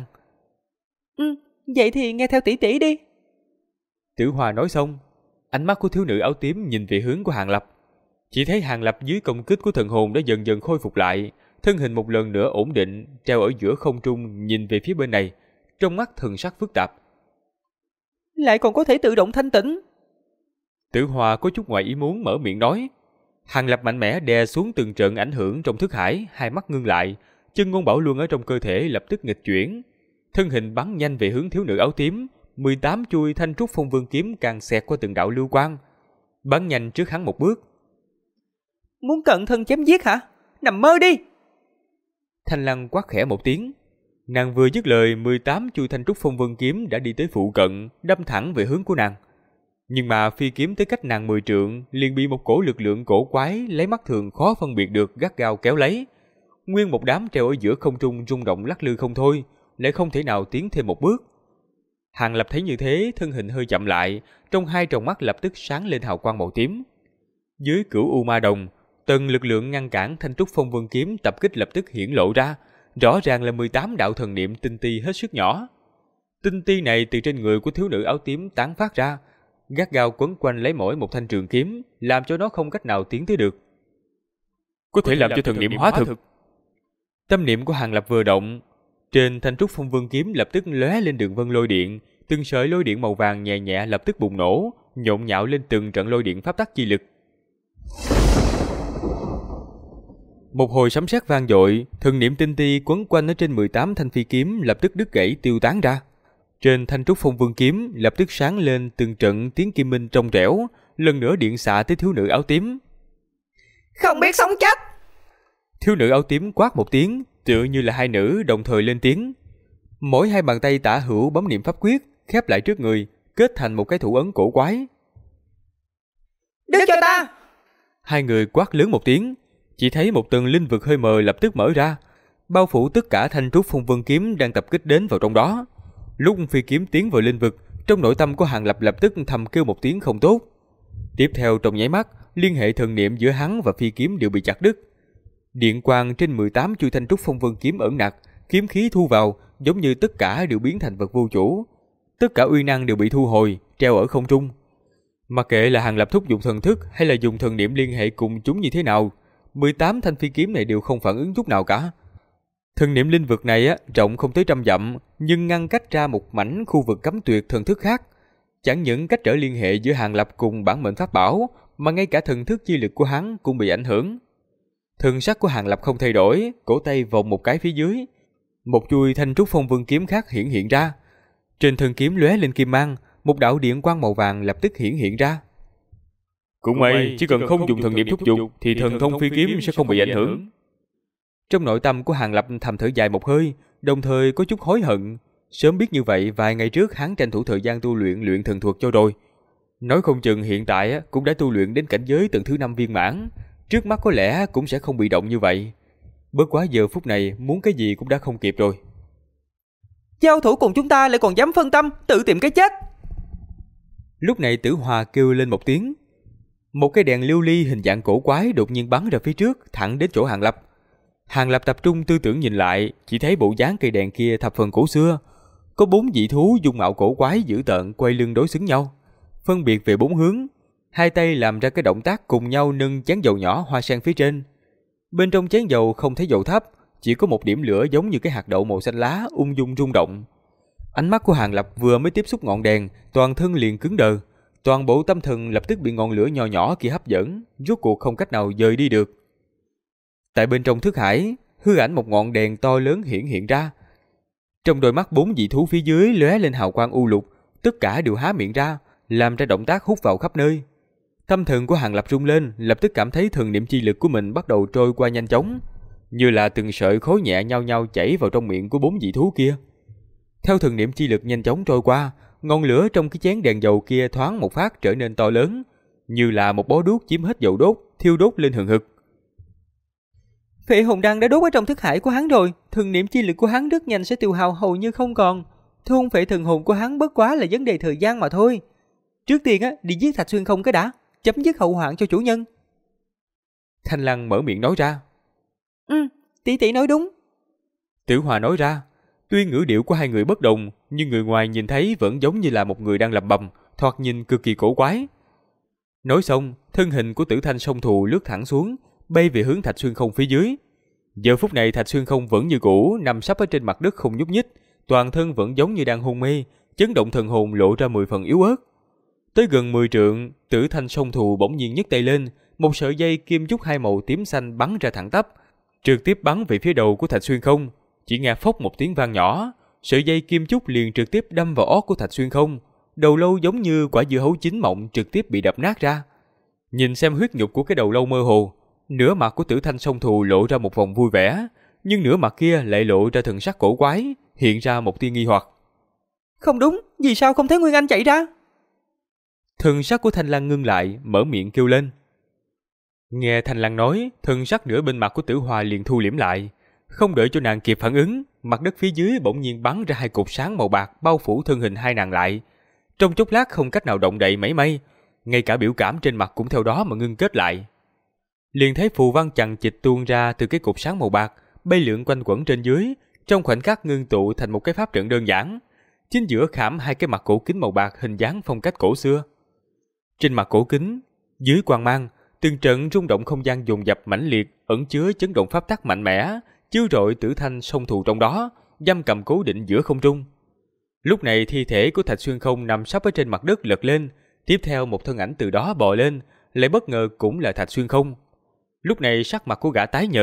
Vậy thì nghe theo tỷ tỷ đi. Tử Hòa nói xong, ánh mắt của thiếu nữ áo tím nhìn về hướng của Hàn Lập. Chỉ thấy Hàn Lập dưới công kích của thần hồn đã dần dần khôi phục lại, thân hình một lần nữa ổn định, treo ở giữa không trung nhìn về phía bên này, trong mắt thần sắc phức tạp. Lại còn có thể tự động thanh tỉnh. Tử Hòa có chút ngoài ý muốn mở miệng nói. Hàn Lập mạnh mẽ đè xuống từng trận ảnh hưởng trong thức hải, hai mắt ngưng lại, chân ngôn bảo luân ở trong cơ thể lập tức nghịch chuyển, thân hình bắn nhanh về hướng thiếu nữ áo tím. 18 chuôi thanh trúc phong vương kiếm càng xẹt qua từng đạo lưu quang, bắn nhanh trước hắn một bước. Muốn cận thân chém giết hả? Nằm mơ đi! Thanh Lăng quát khẽ một tiếng. Nàng vừa dứt lời, 18 chuôi thanh trúc phong vân kiếm đã đi tới phụ cận, đâm thẳng về hướng của nàng. Nhưng mà phi kiếm tới cách nàng 10 trượng, liền bị một cổ lực lượng cổ quái lấy mắt thường khó phân biệt được gắt gao kéo lấy. Nguyên một đám treo ở giữa không trung rung động lắc lư không thôi, lại không thể nào tiến thêm một bước. Hàn Lập thấy như thế, thân hình hơi chậm lại, trong hai tròng mắt lập tức sáng lên hào quang màu tím. Dưới cửu u ma đồng, tầng lực lượng ngăn cản thanh trúc phong vân kiếm tập kích lập tức hiển lộ ra, rõ ràng là 18 đạo thần niệm tinh ti hết sức nhỏ. Tinh ti này từ trên người của thiếu nữ áo tím tán phát ra, gắt gao quấn quanh lấy mỗi một thanh trường kiếm, làm cho nó không cách nào tiến tới được. Có thể làm cho thần niệm hóa thực. Tâm niệm của Hàn Lập vừa động, trên thanh trúc phong vân kiếm lập tức lóe lên đường vân lôi điện, từng sợi lôi điện màu vàng nhẹ nhẹ lập tức bùng nổ, nhộn nhạo lên từng trận lôi điện pháp tắc chi lực. Một hồi sấm sét vang dội, thần niệm tinh ti quấn quanh ở trên 18 thanh phi kiếm lập tức đứt gãy tiêu tán ra. Trên thanh trúc phong vương kiếm lập tức sáng lên từng trận tiếng kim minh trong trẻo, lần nữa điện xạ tới thiếu nữ áo tím. Không biết sống chết! Thiếu nữ áo tím quát một tiếng, tựa như là hai nữ đồng thời lên tiếng. Mỗi hai bàn tay tả hữu bấm niệm pháp quyết, khép lại trước người, kết thành một cái thủ ấn cổ quái. Đứt cho ta! Hai người quát lớn một tiếng, chỉ thấy một tầng linh vực hơi mờ lập tức mở ra, bao phủ tất cả thanh trúc phong vân kiếm đang tập kích đến vào trong đó. Lúc phi kiếm tiến vào linh vực, trong nội tâm của Hàng Lập lập tức thầm kêu một tiếng không tốt. Tiếp theo trong nháy mắt, liên hệ thần niệm giữa hắn và phi kiếm đều bị chặt đứt. Điện quang trên 18 chuôi thanh trúc phong vân kiếm ẩn nặc, kiếm khí thu vào, giống như tất cả đều biến thành vật vô chủ. Tất cả uy năng đều bị thu hồi, treo ở không trung. Mặc kệ là Hàng Lập thúc dùng thần thức hay là dùng thần niệm liên hệ cùng chúng như thế nào, 18 thanh phi kiếm này đều không phản ứng chút nào cả. Thần niệm linh vực này rộng không tới 100 dặm, nhưng ngăn cách ra một mảnh khu vực cấm tuyệt thần thức khác. Chẳng những cách trở liên hệ giữa Hàng Lập cùng bản mệnh pháp bảo, mà ngay cả thần thức chi lực của hắn cũng bị ảnh hưởng. Thần sắc của Hàng Lập không thay đổi, cổ tay vòng một cái phía dưới, một chuôi thanh trúc phong vân kiếm khác hiện ra. Trên thân kiếm lóe lên kim mang, một đạo điện quang màu vàng lập tức hiện ra. Cũng may, chỉ cần không dùng thần niệm thúc giục thì thần thông phi kiếm sẽ không bị ảnh hưởng. Trong nội tâm của Hàng Lập thầm thở dài một hơi, đồng thời có chút hối hận. Sớm biết như vậy, vài ngày trước hắn tranh thủ thời gian tu luyện thần thuật cho rồi. Nói không chừng hiện tại cũng đã tu luyện đến cảnh giới tầng thứ 5 viên mãn, trước mắt có lẽ cũng sẽ không bị động như vậy. Bất quá giờ phút này muốn cái gì cũng đã không kịp rồi. Giao thủ cùng chúng ta lại còn dám phân tâm, tự tìm cái chết. Lúc này Tử Hòa kêu lên một tiếng. Một cái đèn lưu ly hình dạng cổ quái đột nhiên bắn ra phía trước, thẳng đến chỗ Hàng Lập. Hàng Lập tập trung tư tưởng nhìn lại, chỉ thấy bộ dáng cây đèn kia thập phần cổ xưa. Có 4 dị thú dung mạo cổ quái dữ tợn quay lưng đối xứng nhau, phân biệt về 4 hướng, hai tay làm ra cái động tác cùng nhau nâng chén dầu nhỏ hoa sen phía trên. Bên trong chén dầu không thấy dầu thấp, chỉ có một điểm lửa giống như cái hạt đậu màu xanh lá ung dung rung động. Ánh mắt của Hàng Lập vừa mới tiếp xúc ngọn đèn, toàn thân liền cứng đờ, toàn bộ tâm thần lập tức bị ngọn lửa nhỏ nhỏ kia hấp dẫn, rốt cuộc không cách nào dời đi được. Tại bên trong thức hải, hư ảnh một ngọn đèn to lớn hiện ra. Trong đôi mắt 4 dị thú phía dưới lóe lên hào quang u lục, tất cả đều há miệng ra, làm ra động tác hút vào khắp nơi. Tâm thần của Hàng Lập rung lên, lập tức cảm thấy thần niệm chi lực của mình bắt đầu trôi qua nhanh chóng, như là từng sợi khối nhẹ nhau nhau chảy vào trong miệng của 4 dị thú kia. Theo thần niệm chi lực nhanh chóng trôi qua, ngọn lửa trong cái chén đèn dầu kia thoáng một phát trở nên to lớn, như là một bó đuốc chiếm hết dầu đốt, thiêu đốt lên hừng hực. Phệ hồn đăng đã đốt ở trong thức hải của hắn rồi, thần niệm chi lực của hắn rất nhanh sẽ tiêu hao hầu như không còn. Thôn phệ thần hồn của hắn bất quá là vấn đề thời gian mà thôi. Trước tiên đi giết Thạch Xuyên Không cái đã, chấm dứt hậu hoạn cho chủ nhân. Thanh Lăng mở miệng nói ra. Tỷ tỷ nói đúng. Tử Hòa nói ra. Tuy ngữ điệu của hai người bất đồng, nhưng người ngoài nhìn thấy vẫn giống như là một người đang lẩm bẩm, thoạt nhìn cực kỳ cổ quái. Nói xong, thân hình của Tử Thanh Song Thù lướt thẳng xuống, bay về hướng Thạch Xuyên Không phía dưới. Giờ phút này Thạch Xuyên Không vẫn như cũ, nằm sấp ở trên mặt đất không nhúc nhích, toàn thân vẫn giống như đang hôn mê, chấn động thần hồn lộ ra 10 phần yếu ớt. Tới gần 10 trượng, Tử Thanh Song Thù bỗng nhiên nhấc tay lên, một sợi dây kim chúc hai màu tím xanh bắn ra thẳng tắp, trực tiếp bắn về phía đầu của Thạch Xuyên Không. Chỉ nghe phốc một tiếng vang nhỏ, sợi dây kim chúc liền trực tiếp đâm vào óc của Thạch Xuyên Không, đầu lâu giống như quả dưa hấu chín mọng trực tiếp bị đập nát ra. Nhìn xem huyết nhục của cái đầu lâu mơ hồ, nửa mặt của Tử Thanh Song Thù lộ ra một vòng vui vẻ, nhưng nửa mặt kia lại lộ ra thần sắc cổ quái, hiện ra một tia nghi hoặc. Không đúng, vì sao không thấy Nguyên Anh chạy ra? Thần sắc của Thanh Lăng ngưng lại, mở miệng kêu lên. Nghe Thanh Lăng nói, thần sắc nửa bên mặt của Tử Hòa liền thu liễm lại. Không đợi cho nàng kịp phản ứng, mặt đất phía dưới bỗng nhiên bắn ra hai cột sáng màu bạc bao phủ thân hình hai nàng lại. Trong chốc lát không cách nào động đậy mảy may, ngay cả biểu cảm trên mặt cũng theo đó mà ngưng kết lại. Liền thấy phù văn chằng chịt tuôn ra từ cái cột sáng màu bạc, bay lượn quanh quẩn trên dưới, trong khoảnh khắc ngưng tụ thành một cái pháp trận đơn giản. Chính giữa khảm hai cái mặt cổ kính màu bạc hình dáng phong cách cổ xưa. Trên mặt cổ kính, dưới quang mang, từng trận rung động không gian dồn dập mãnh liệt, ẩn chứa chấn động pháp tắc mạnh mẽ, chiếu rọi Tử Thanh Song Thù trong đó, giam cầm cố định giữa không trung. Lúc này thi thể của Thạch Xuyên Không nằm sấp ở trên mặt đất lật lên, tiếp theo một thân ảnh từ đó bò lên, lại bất ngờ cũng là Thạch Xuyên Không. Lúc này sắc mặt của gã tái nhợt,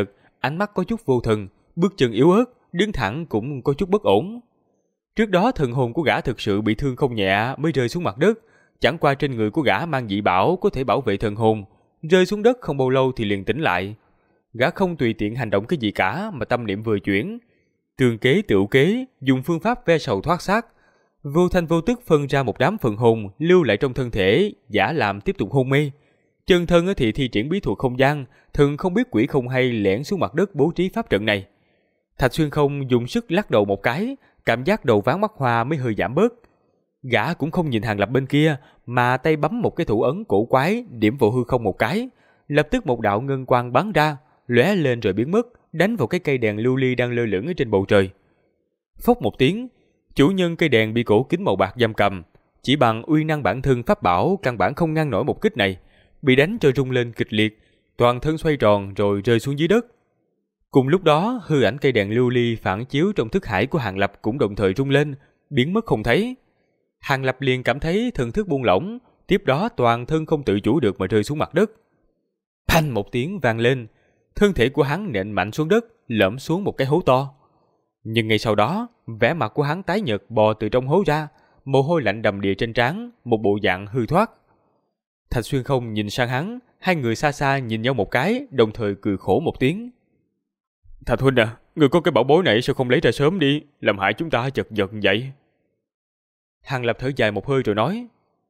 ánh mắt có chút vô thần, bước chân yếu ớt, đứng thẳng cũng có chút bất ổn. Trước đó thần hồn của gã thực sự bị thương không nhẹ mới rơi xuống mặt đất, chẳng qua trên người của gã mang dị bảo có thể bảo vệ thần hồn, rơi xuống đất không bao lâu thì liền tỉnh lại. Gã không tùy tiện hành động cái gì cả mà tâm niệm vừa chuyển, tường kế tựu kế, dùng phương pháp ve sầu thoát xác, vô thanh vô tức phân ra một đám phần hồn lưu lại trong thân thể, giả làm tiếp tục hôn mê. Chân thân thì thi triển bí thuật không gian, thường không biết quỷ không hay lẻn xuống mặt đất bố trí pháp trận này. Thạch Xuyên Không dùng sức lắc đầu một cái, cảm giác đầu ván mắt hoa mới hơi giảm bớt. Gã cũng không nhìn Hàng Lập bên kia, mà tay bấm một cái thủ ấn cổ quái, điểm vào hư không một cái, lập tức một đạo ngân quang bắn ra, lóe lên rồi biến mất, đánh vào cái cây đèn lưu ly đang lơ lửng ở trên bầu trời. Phốc một tiếng, chủ nhân cây đèn bị cổ kính màu bạc giam cầm, chỉ bằng uy năng bản thân pháp bảo căn bản không ngăn nổi một kích này, bị đánh cho rung lên kịch liệt, toàn thân xoay tròn rồi rơi xuống dưới đất. Cùng lúc đó, hư ảnh cây đèn lưu ly phản chiếu trong thức hải của Hàng Lập cũng đồng thời rung lên, biến mất không thấy. Hàng Lập liền cảm thấy thần thức buông lỏng, tiếp đó toàn thân không tự chủ được mà rơi xuống mặt đất. Phanh một tiếng vang lên, thân thể của hắn nện mạnh xuống đất, lõm xuống một cái hố to. Nhưng ngay sau đó, vẻ mặt của hắn tái nhợt bò từ trong hố ra, mồ hôi lạnh đầm đìa trên trán, một bộ dạng hư thoát. Thạch Xuyên Không nhìn sang hắn, hai người xa xa nhìn nhau một cái, đồng thời cười khổ một tiếng. Thạch huynh à, người có cái bảo bối này sao không lấy ra sớm đi, làm hại chúng ta chật vật vậy. Hàng Lập thở dài một hơi rồi nói.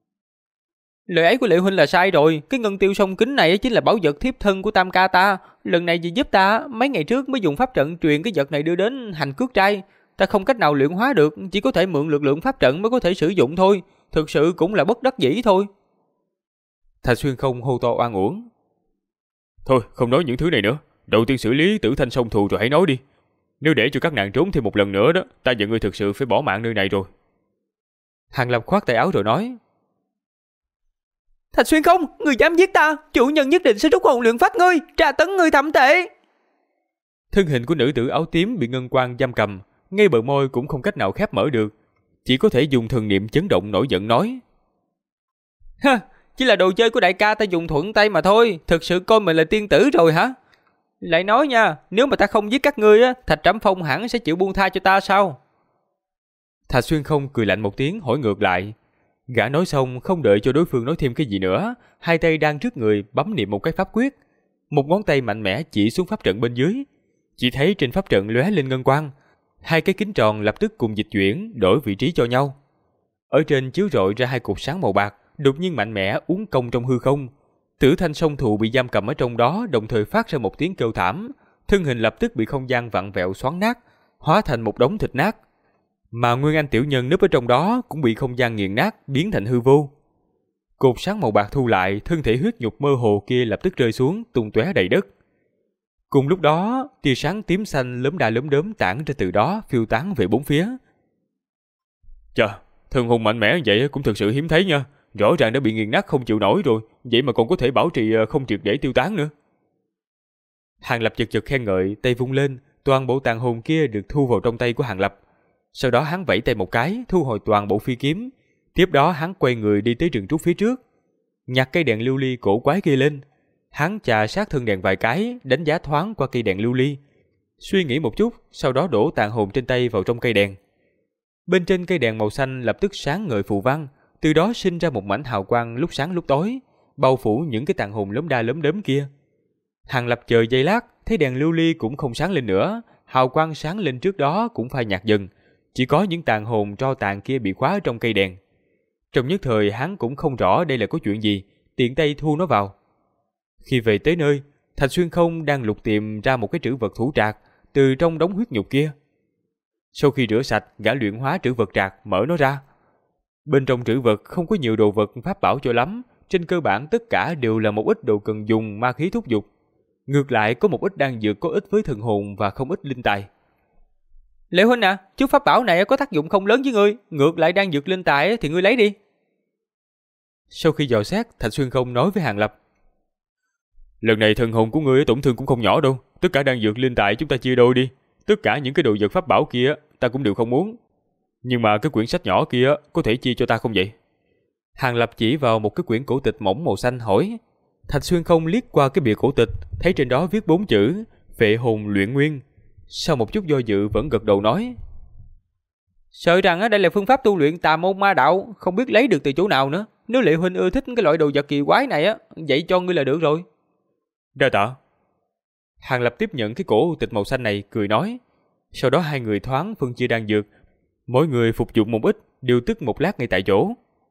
Lời ấy của Lệ huynh là sai rồi, cái ngân tiêu song kính này chính là bảo vật thiếp thân của Tam ca ta. Lần này vì giúp ta, mấy ngày trước mới dùng pháp trận truyền cái vật này đưa đến Hành Cước Trai. Ta không cách nào luyện hóa được, chỉ có thể mượn lực lượng pháp trận mới có thể sử dụng thôi. Thực sự cũng là bất đắc dĩ thôi. Thạch Xuyên Không hô to oan uổng. Thôi, không nói những thứ này nữa. Đầu tiên xử lý Tử Thanh Song Thù rồi hãy nói đi. Nếu để cho các nàng trốn thêm một lần nữa đó, ta và ngươi thực sự phải bỏ mạng nơi này rồi. Hàng Lập khoát tay áo rồi nói. Thạch Xuyên Không, người dám giết ta, chủ nhân nhất định sẽ rút hồn luyện phách ngươi, tra tấn ngươi thậm tệ. Thân hình của nữ tử áo tím bị ngân quang giam cầm, ngay bờ môi cũng không cách nào khép mở được, chỉ có thể dùng thần niệm chấn động nổi giận nói. Ha, chỉ là đồ chơi của đại ca ta dùng thuận tay mà thôi, thực sự coi mình là tiên tử rồi hả? Lại nói nha, nếu mà ta không giết các ngươi á, Thạch Trảm Phong hẳn sẽ chịu buông tha cho ta sao? Thạch Xuyên Không cười lạnh một tiếng hỏi ngược lại. Gã nói xong không đợi cho đối phương nói thêm cái gì nữa, hai tay đang trước người bấm niệm một cái pháp quyết, một ngón tay mạnh mẽ chỉ xuống pháp trận bên dưới. Chỉ thấy trên pháp trận lóe lên ngân quang, hai cái kính tròn lập tức cùng dịch chuyển, đổi vị trí cho nhau. Ở trên chiếu rọi ra hai cột sáng màu bạc, đột nhiên mạnh mẽ uốn cong trong hư không. Tử Thanh Song Thù bị giam cầm ở trong đó, đồng thời phát ra một tiếng kêu thảm, thân hình lập tức bị không gian vặn vẹo xoắn nát, hóa thành một đống thịt nát. Mà Nguyên Anh tiểu nhân núp ở trong đó cũng bị không gian nghiền nát, biến thành hư vô. Cột sáng màu bạc thu lại, thân thể huyết nhục mơ hồ kia lập tức rơi xuống, tung tóe đầy đất. Cùng lúc đó, tia sáng tím xanh lốm đa lốm đốm tản ra từ đó, phiêu tán về bốn phía. Chà, thần hồn mạnh mẽ vậy cũng thực sự hiếm thấy nha. Rõ ràng đã bị nghiền nát không chịu nổi rồi, vậy mà còn có thể bảo trì không triệt để tiêu tán nữa. Hàng Lập chật chật khen ngợi, tay vung lên, toàn bộ tàn hồn kia được thu vào trong tay của Hàng Lập. Sau đó hắn vẫy tay một cái, thu hồi toàn bộ phi kiếm. Tiếp đó hắn quay người đi tới rừng trúc phía trước, nhặt cây đèn lưu ly cổ quái kia lên. Hắn chà sát thân đèn vài cái, đánh giá thoáng qua cây đèn lưu ly, suy nghĩ một chút, sau đó đổ tàn hồn trên tay vào trong cây đèn. Bên trên cây đèn màu xanh lập tức sáng ngời phù văn, từ đó sinh ra một mảnh hào quang lúc sáng lúc tối, bao phủ những cái tàn hồn lốm đa lốm đốm kia. Hàng Lập chờ giây lát, thấy đèn lưu ly cũng không sáng lên nữa, hào quang sáng lên trước đó cũng phai nhạt dần, chỉ có những tàn hồn tro tàn kia bị khóa trong cây đèn. Trong nhất thời hắn cũng không rõ đây là có chuyện gì, tiện tay thu nó vào. Khi về tới nơi, Thạch Xuyên Không đang lục tìm ra một cái trữ vật thủ trạc từ trong đống huyết nhục kia. Sau khi rửa sạch, gã luyện hóa trữ vật trạc, mở nó ra. Bên trong trữ vật không có nhiều đồ vật pháp bảo cho lắm, trên cơ bản tất cả đều là một ít đồ cần dùng ma khí thúc dục. Ngược lại có một ít đan dược có ích với thần hồn và không ít linh tài. Lệ huynh à, chút pháp bảo này có tác dụng không lớn với ngươi, ngược lại đan dược linh tài thì ngươi lấy đi. Sau khi dò xét, Thạch Xuyên Không nói với Hàng Lập. Lần này thần hồn của ngươi tổn thương cũng không nhỏ đâu, tất cả đan dược linh tài chúng ta chia đôi đi. Tất cả những cái đồ vật pháp bảo kia ta cũng đều không muốn. Nhưng mà cái quyển sách nhỏ kia có thể chia cho ta không vậy? Hàng Lập chỉ vào một cái quyển cổ tịch mỏng màu xanh hỏi. Thạch Xuyên Không liếc qua cái bìa cổ tịch, thấy trên đó viết 4 chữ: Phệ hồn luyện nguyên. Sau một chút do dự vẫn gật đầu nói: Sợ rằng đây là phương pháp tu luyện tà môn ma đạo, không biết lấy được từ chỗ nào nữa. Nếu Lệ huynh ưa thích cái loại đồ vật kỳ quái này vậy cho ngươi là được rồi. Đa tạ. Hàng Lập tiếp nhận cái cổ tịch màu xanh này, cười nói. Sau đó hai người thoáng phân chia đan dược, mỗi người phục dụng một ít, điều tức một lát ngay tại chỗ.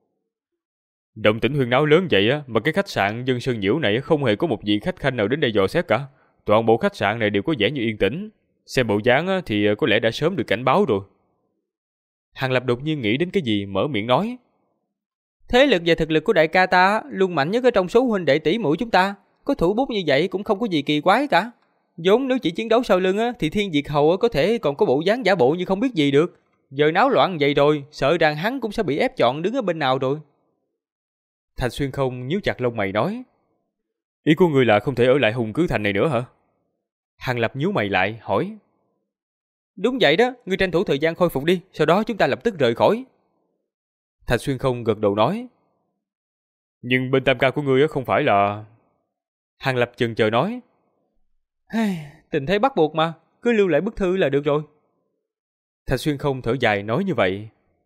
Động tĩnh huyên náo lớn vậy mà cái khách sạn Dân Sơn Nhiễu này không hề có một vị khách khanh nào đến đây dò xét cả. Toàn bộ khách sạn này đều có vẻ như yên tĩnh. Xem bộ dáng thì có lẽ đã sớm được cảnh báo rồi. Hàng Lập đột nhiên nghĩ đến cái gì, mở miệng nói: Thế lực và thực lực của đại ca ta luôn mạnh nhất ở trong số huynh đệ tỷ muội chúng ta. Có thủ bút như vậy cũng không có gì kỳ quái cả. Vốn nếu chỉ chiến đấu sau lưng thì Thiên Diệt Hầu có thể còn có bộ dáng giả bộ như không biết gì được. Giờ náo loạn vậy rồi, sợ rằng hắn cũng sẽ bị ép chọn đứng ở bên nào rồi. Thạch Xuyên Không nhíu chặt lông mày nói: Ý của ngươi là không thể ở lại Hùng Cứ Thành này nữa hả? Hàng Lập nhíu mày lại hỏi: Đúng vậy đó, ngươi tranh thủ thời gian khôi phục đi, sau đó chúng ta lập tức rời khỏi. Thạch Xuyên Không gật đầu nói: Nhưng bên tam ca của ngươi không phải là... Hàng Lập chần chờ nói: Tình thế bắt buộc mà, cứ lưu lại bức thư là được rồi. Thạch Xuyên Không thở dài nói như vậy.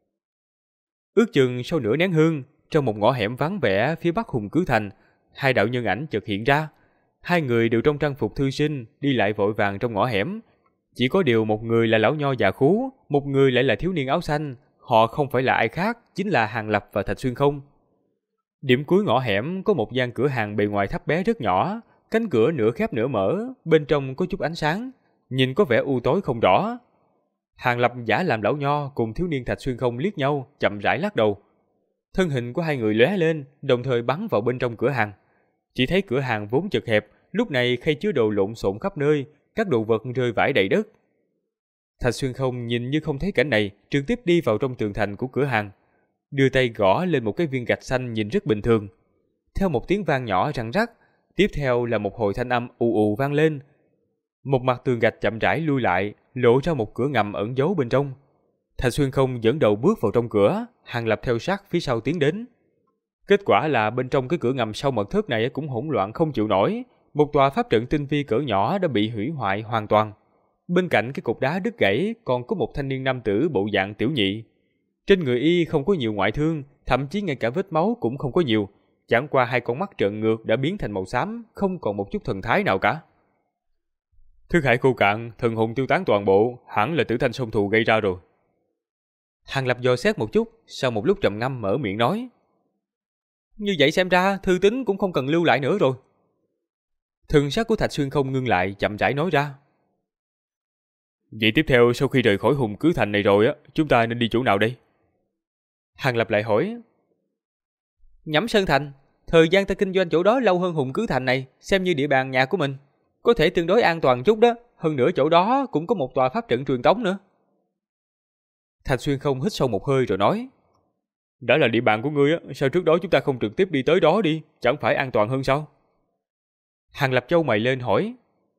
Ước chừng sau nửa nén hương, trong một ngõ hẻm vắng vẻ phía bắc Hùng Cứ Thành, hai đạo nhân ảnh chợt hiện ra. Hai người đều trong trang phục thư sinh, đi lại vội vàng trong ngõ hẻm. Chỉ có điều một người là lão nho già khú, một người lại là thiếu niên áo xanh. Họ không phải là ai khác, chính là Hàng Lập và Thạch Xuyên Không. Điểm cuối ngõ hẻm có một gian cửa hàng bề ngoài thấp bé rất nhỏ, cánh cửa nửa khép nửa mở, bên trong có chút ánh sáng, nhìn có vẻ u tối không rõ. Hàng Lập giả làm lão nho cùng thiếu niên Thạch Xuyên Không liếc nhau, chậm rãi lắc đầu. Thân hình của hai người lóe lên, đồng thời bắn vào bên trong cửa hàng. Chỉ thấy cửa hàng vốn chật hẹp, lúc này khay chứa đồ lộn xộn khắp nơi, các đồ vật rơi vãi đầy đất. Thạch Xuyên Không nhìn như không thấy cảnh này, trực tiếp đi vào trong tường thành của cửa hàng, đưa tay gõ lên một cái viên gạch xanh nhìn rất bình thường. Theo một tiếng vang nhỏ răng rắc, tiếp theo là một hồi thanh âm ù ù vang lên. Một mặt tường gạch chậm rãi lui lại, lộ ra một cửa ngầm ẩn giấu bên trong. Thạch Xuyên Không dẫn đầu bước vào trong cửa, Hàng Lập theo sát phía sau tiến đến. Kết quả là bên trong cái cửa ngầm sau mật thất này cũng hỗn loạn không chịu nổi, một tòa pháp trận tinh vi cỡ nhỏ đã bị hủy hoại hoàn toàn. Bên cạnh cái cột đá đứt gãy còn có một thanh niên nam tử bộ dạng tiểu nhị. Trên người y không có nhiều ngoại thương, thậm chí ngay cả vết máu cũng không có nhiều, chẳng qua hai con mắt trợn ngược đã biến thành màu xám, không còn một chút thần thái nào cả. Thức hải khô cạn, thần hồn tiêu tán toàn bộ, hẳn là Tử Thanh Sông Thù gây ra rồi. Hàng Lập dò xét một chút, sau một lúc trầm ngâm mở miệng nói: Như vậy xem ra thư tín cũng không cần lưu lại nữa rồi. Thần sắc của Thạch Xuyên Không ngưng lại, chậm rãi nói ra: Vậy tiếp theo sau khi rời khỏi Hùng Cứ Thành này rồi chúng ta nên đi chỗ nào đây? Hàng Lập lại hỏi: Nhẫm Sơn Thành, thời gian ta kinh doanh chỗ đó lâu hơn Hùng Cứ Thành này, xem như địa bàn nhà của mình, có thể tương đối an toàn chút đó. Hơn nữa chỗ đó cũng có một tòa pháp trận truyền tống nữa. Thạch Xuyên Không hít sâu một hơi rồi nói: Đã là địa bàn của ngươi sao trước đó chúng ta không trực tiếp đi tới đó đi, chẳng phải an toàn hơn sao? Hàng Lập chau mày lên hỏi: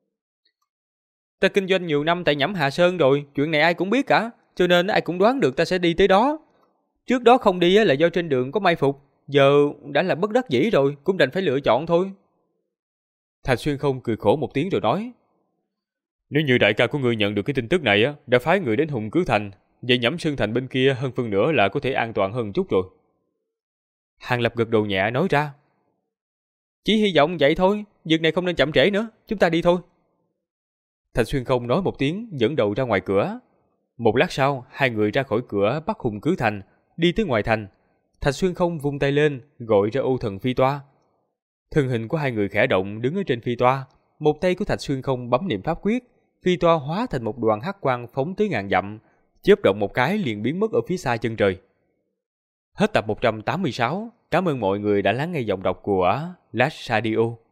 Ta kinh doanh nhiều năm tại Nhẫm Hạ Sơn rồi, chuyện này ai cũng biết cả, cho nên ai cũng đoán được ta sẽ đi tới đó. Trước đó không đi là do trên đường có mai phục, giờ đã là bất đắc dĩ rồi, cũng đành phải lựa chọn thôi. Thạch Xuyên Không cười khổ một tiếng rồi nói: Nếu như đại ca của ngươi nhận được cái tin tức này đã phái người đến Hùng Cứ Thành, vậy Nhẫm Sơn Thành bên kia hơn phân nửa là có thể an toàn hơn chút rồi. Hàng Lập gật đầu nhẹ nói ra: Chỉ hy vọng vậy thôi, việc này không nên chậm trễ nữa, chúng ta đi thôi. Thạch Xuyên Không nói một tiếng, dẫn đầu ra ngoài cửa. Một lát sau, hai người ra khỏi cửa Bắc Hùng Cứ Thành, đi tới ngoài thành. Thạch Xuyên Không vung tay lên, gọi ra Ô Thần phi toa. Thân hình của hai người khẽ động đứng ở trên phi toa, một tay của Thạch Xuyên Không bấm niệm pháp quyết, phi toa hóa thành một đoàn hắc quang phóng tới ngàn dặm, chớp động một cái liền biến mất ở phía xa chân trời. Hết tập 186, cảm ơn mọi người đã lắng nghe giọng đọc của Last Radio.